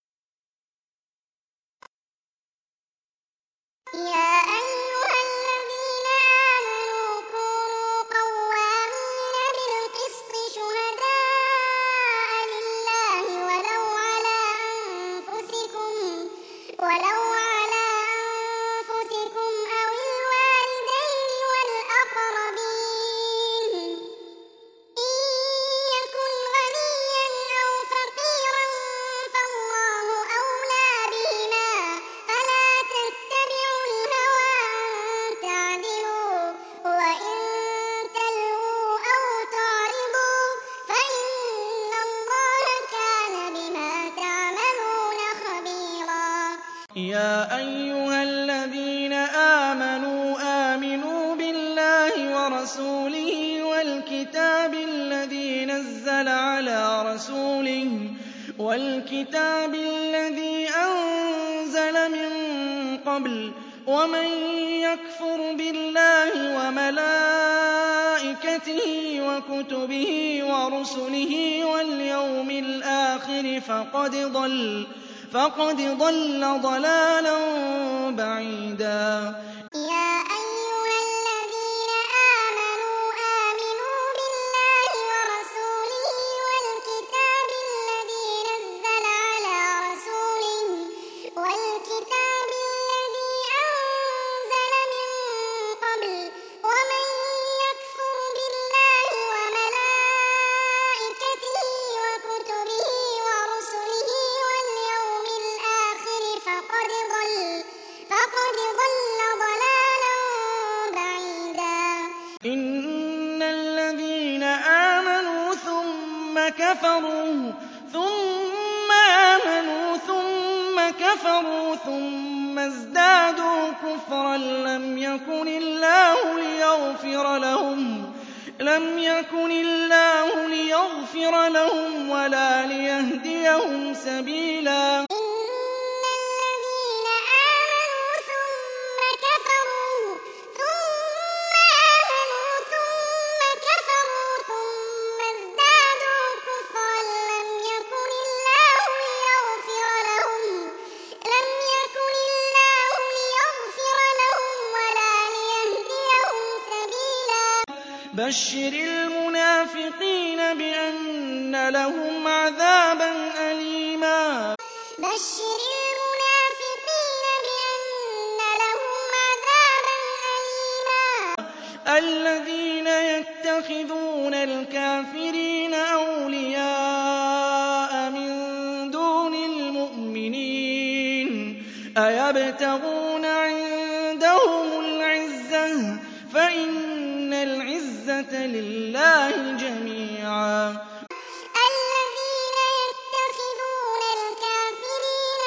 يَا أَيُّهَا الَّذِينَ آمَنُوا آمِنُوا بِاللَّهِ وَرَسُولِهِ وَالْكِتَابِ الَّذِي نَزَّلَ عَلَىٰ رَسُولِهِ وَالْكِتَابِ الَّذِي أَنزَلَ مِن قَبْلُ ۚ وَمَن يَكْفُرْ بِاللَّهِ وَمَلَائِكَتِهِ وَكُتُبِهِ وَرُسُلِهِ وَالْيَوْمِ الْآخِرِ فَقَدْ ضَلَّ فَقَدْ ضَلَّ ضَلَالًا بَعِيدًا إِنَّ الَّذِينَ آمَنُوا ثُمَّ كَفَرُوا ثُمَّ آمَنُوا ثُمَّ كَفَرُوا ثُمَّ ازْدَادُوا كُفْرًا لَّمْ يَكُنِ اللَّهُ لِيَغْفِرَ لَهُمْ لَمْ يَكُنِ اللَّهُ لِيَغْفِرَ لَهُمْ وَلَا لِيَهْدِيَهُمْ سَبِيلًا بَشِّرِ الْمُنَافِقِينَ بِأَنَّ لَهُمْ عَذَابًا أَلِيمًا بَشِّرِ الْمُنَافِقِينَ بِأَنَّ لَهُمْ عَذَابًا أَلِيمًا الَّذِينَ يَتَّخِذُونَ الْكَافِرِينَ أَوْلِيَاءَ مِن دُونِ الْمُؤْمِنِينَ أَيَبْتَغُونَ عِندَهُمُ الْعِزَّةَ الْعِزَّةَ لِلَّهِ جَمِيعًا. الَّذِينَ يَتَّخِذُونَ الْكَافِرِينَ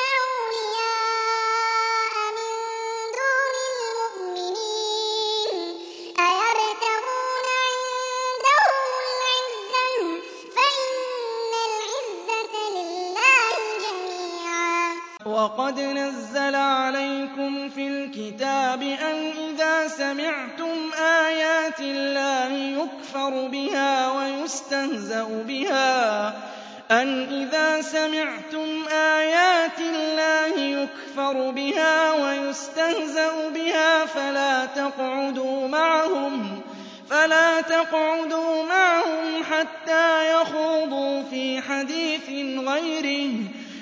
أَوْلِيَاءَ مِن دُونِ الْمُؤْمِنِينَ أَيَبْتَغُونَ عِندَهُمُ الْعِزَّةَ فَإِنَّ الْعِزَّةَ لِلَّهِ جَمِيعًا. وَقَدْ نَزَّلَ عَلَيْكُمْ فِي الْكِتَابِ أَنْ إِذَا سَمِعْتُمْ آيَاتِ اللَّهِ يُكْفَرُ بِهَا وَيُسْتَهْزَأُ بِهَا أَنْ إِذَا سَمِعْتُمْ آيَاتِ اللَّهِ يُكْفَرُ بِهَا وَيُسْتَهْزَأُ بِهَا فَلَا تَقْعُدُوا مَعَهُمْ فَلَا تَقْعُدُوا مَعَهُمْ حَتَّىٰ يَخُوضُوا فِي حَدِيثٍ غَيْرِهِ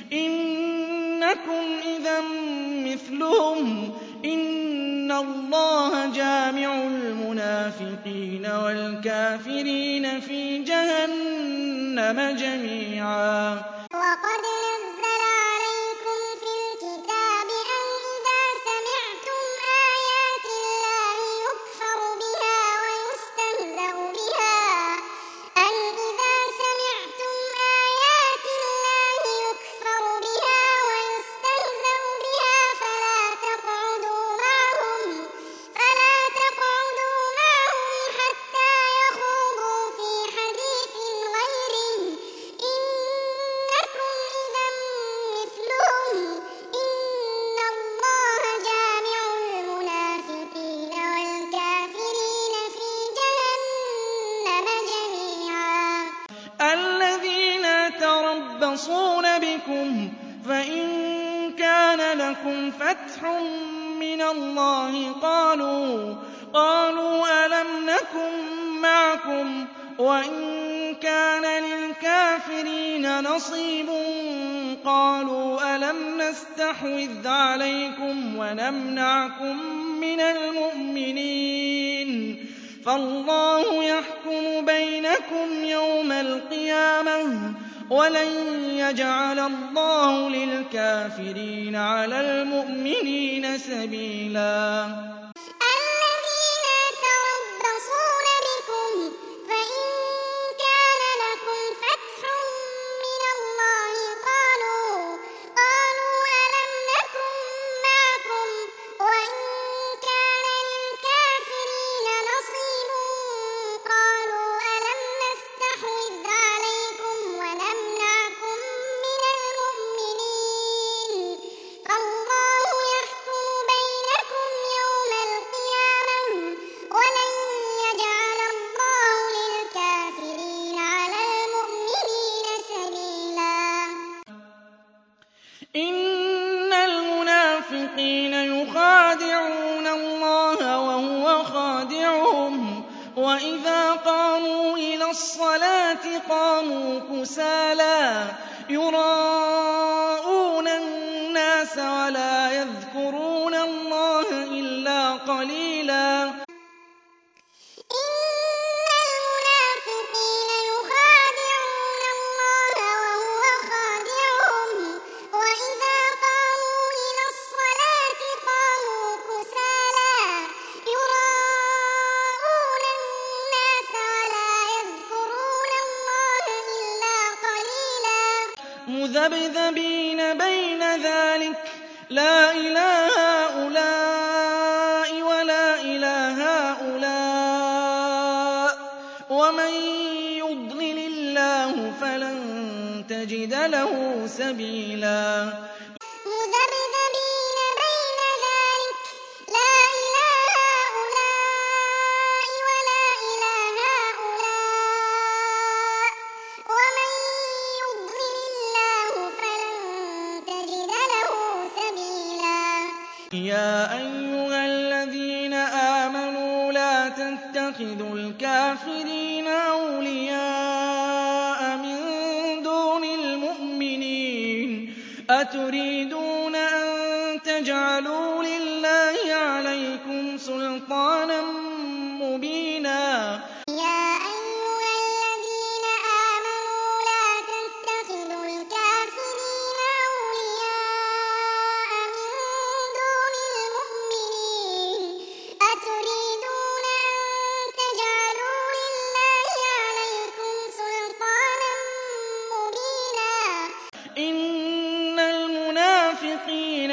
إِنَّكُمْ إِذًا مِّثْلُهُمْ ۗ إِنَّ اللَّهَ جَامِعُ الْمُنَافِقِينَ وَالْكَافِرِينَ فِي جَهَنَّمَ جَمِيعًا. وَقَدْ نَزَّلَ عَلَيْكُمْ فِي الْكِتَابِ أَنْ إِذَا سَمِعْتُمْ آيَاتِ اللَّهِ يُكْفَرُ بِهَا وَيُسْتَهْزَأُ بِهَا أَنْ إِذَا سَمِعْتُمْ آيَاتِ اللَّهِ يُكْفَرُ بِهَا وَيُسْتَهْزَأُ بِهَا فَلَا تَقْعُدُوا مَعَهُمْ فَلَا تَقْعُدُوا مَعَهُمْ حَتَّىٰ يَخُوضُوا فِي حَدِيثٍ غَيْرِهِ إِنَّكُمْ إِذًا مِّثْلُهُمْ ۗ إِنَّ اللَّهَ جَامِعُ الْمُنَافِقِينَ وَالْكَافِرِينَ فِي جَهَنَّمَ جَمِيعًا. الَّذِينَ يَتَرَبَّصُونَ بِكُمْ فَإِن كَانَ لَكُمْ فَتْحٌ مِّنَ اللَّهِ قَالُوا قَالُوا أَلَمْ نَكُن مَّعَكُمْ ۖ وَإِن كَانَ لِلْكَافِرِينَ نَصِيبٌ قَالُوا أَلَمْ نَسْتَحْوِذْ عَلَيْكُمْ وَنَمْنَعْكُم مِّنَ الْمُؤْمِنِينَ فَاللَّهُ يَحْكُمُ بَيْنَكُمْ يَوْمَ الْقِيَامَةِ ۖ وَلَن يَجْعَلَ اللَّهُ لِلْكَافِرِينَ عَلَى الْمُؤْمِنِينَ سَبِيلًا. الَّذِينَ يَتَرَبَّصُونَ بِكُمْ فَإِن كَانَ لَكُمْ فَتْحٌ مِّنَ اللَّهِ قَالُوا قَالُوا أَلَمْ نَكُن مَّعَكُمْ ۖ وَإِن كَانَ لِلْكَافِرِينَ نَصِيبٌ قَالُوا أَلَمْ نَسْتَحْوِذْ عَلَيْكُمْ وَنَمْنَعْكُم مِّنَ الْمُؤْمِنِينَ فَاللَّهُ يَحْكُمُ بَيْنَكُمْ يَوْمَ الْقِيَامَةِ ۖ وَلَن يَجْعَلَ اللَّهُ لِلْكَافِرِينَ عَلَى الْمُؤْمِنِينَ سَبِيلًا. إِنَّ الْمُنَافِقِينَ يُخَادِعُونَ اللَّهَ وَهُوَ خَادِعُهُمْ وَإِذَا قَامُوا إِلَى الصَّلَاةِ قَامُوا كُسَالَىٰ يُرَاءُونَ النَّاسَ وَلَا يَذْكُرُونَ اللَّهَ إِلَّا قَلِيلًا. إِنَّ الْمُنَافِقِينَ يُخَادِعُونَ اللَّهَ وَهُوَ خَادِعُهُمْ وَإِذَا قَامُوا إِلَى الصَّلَاةِ قَامُوا كُسَالَىٰ يُرَاءُونَ النَّاسَ وَلَا يَذْكُرُونَ اللَّهَ إِلَّا قَلِيلًا. مُّذَبْذَبِينَ بَيْنَ ذَٰلِكَ لَا إِلَىٰ هَٰؤُلَاءِ وَلَا إِلَىٰ هَٰؤُلَاءِ ۚ وَمَن يُضْلِلِ اللَّهُ فَلَن تَجِدَ لَهُ سَبِيلًا. مُّذَبْذَبِينَ بَيْنَ ذَٰلِكَ لَا إِلَىٰ هَٰؤُلَاءِ وَلَا إِلَىٰ هَٰؤُلَاءِ ۚ وَمَن يُضْلِلِ اللَّهُ فَلَن تَجِدَ لَهُ سَبِيلًا. يَا أَيُّهَا الَّذِينَ آمَنُوا لَا تَتَّخِذُوا الْكَافِرِينَ أَوْلِيَاءَ مِن دُونِ الْمُؤْمِنِينَ أَتُرِيدُونَ أَن تَجْعَلُوا لِلَّهِ عَلَيْكُمْ سُلْطَانًا مُّبِينًا. يَا أَيُّهَا الَّذِينَ آمَنُوا لَا تَتَّخِذُوا الْكَافِرِينَ أَوْلِيَاءَ مِن دُونِ الْمُؤْمِنِينَ أَتُرِيدُونَ أَن تَجْعَلُوا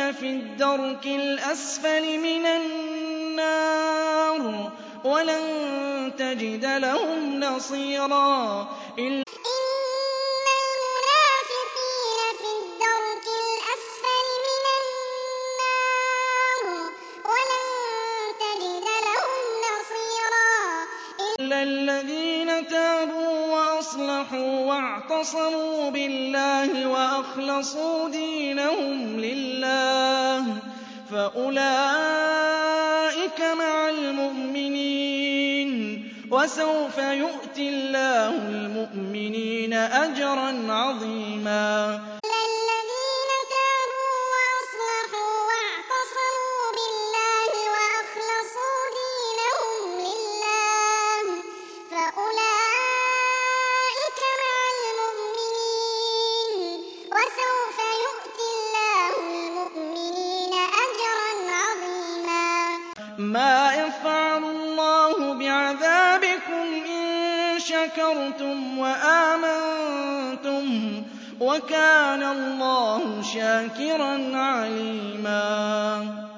فِي الدَّرْكِ الْأَسْفَلِ مِنَ النَّارِ وَلَن تَجِدَ لَهُمْ نَصِيرًا إِنَّ الْمُنَافِقِينَ فِي الدَّرْكِ الْأَسْفَلِ مِنَ النَّارِ وَلَن تَجِدَ لَهُمْ نَصِيرًا إِلَّا الَّذِينَ تَابُوا وَأَصْلَحُوا وَاعْتَصَمُوا بِاللَّهِ وَأَخْلَصُوا دِينَهُمْ لِلَّهِ فَأُولَٰئِكَ مَعَ الْمُؤْمِنِينَ ۖ وَسَوْفَ يُؤْتِ اللَّهُ الْمُؤْمِنِينَ أَجْرًا عَظِيمًا الَّذِينَ تَابُوا وَأَصْلَحُوا وَاعْتَصَمُوا بِاللَّهِ وَأَخْلَصُوا دِينَهُمْ لِلَّهِ فَأُولَٰئِكَ مَعَ الْمُؤْمِنِينَ ۖ وَسَوْفَ يُؤْتِ اللَّهُ الْمُؤْمِنِينَ أَجْرًا عَظِيمًا مَا يَفْعَلُ اللَّهُ بِعَذَابِكُمْ إِن شَكَرْتُمْ وَآمَنتُمْ ۚ وَكَانَ اللَّهُ شَاكِرًا عَلِيمًا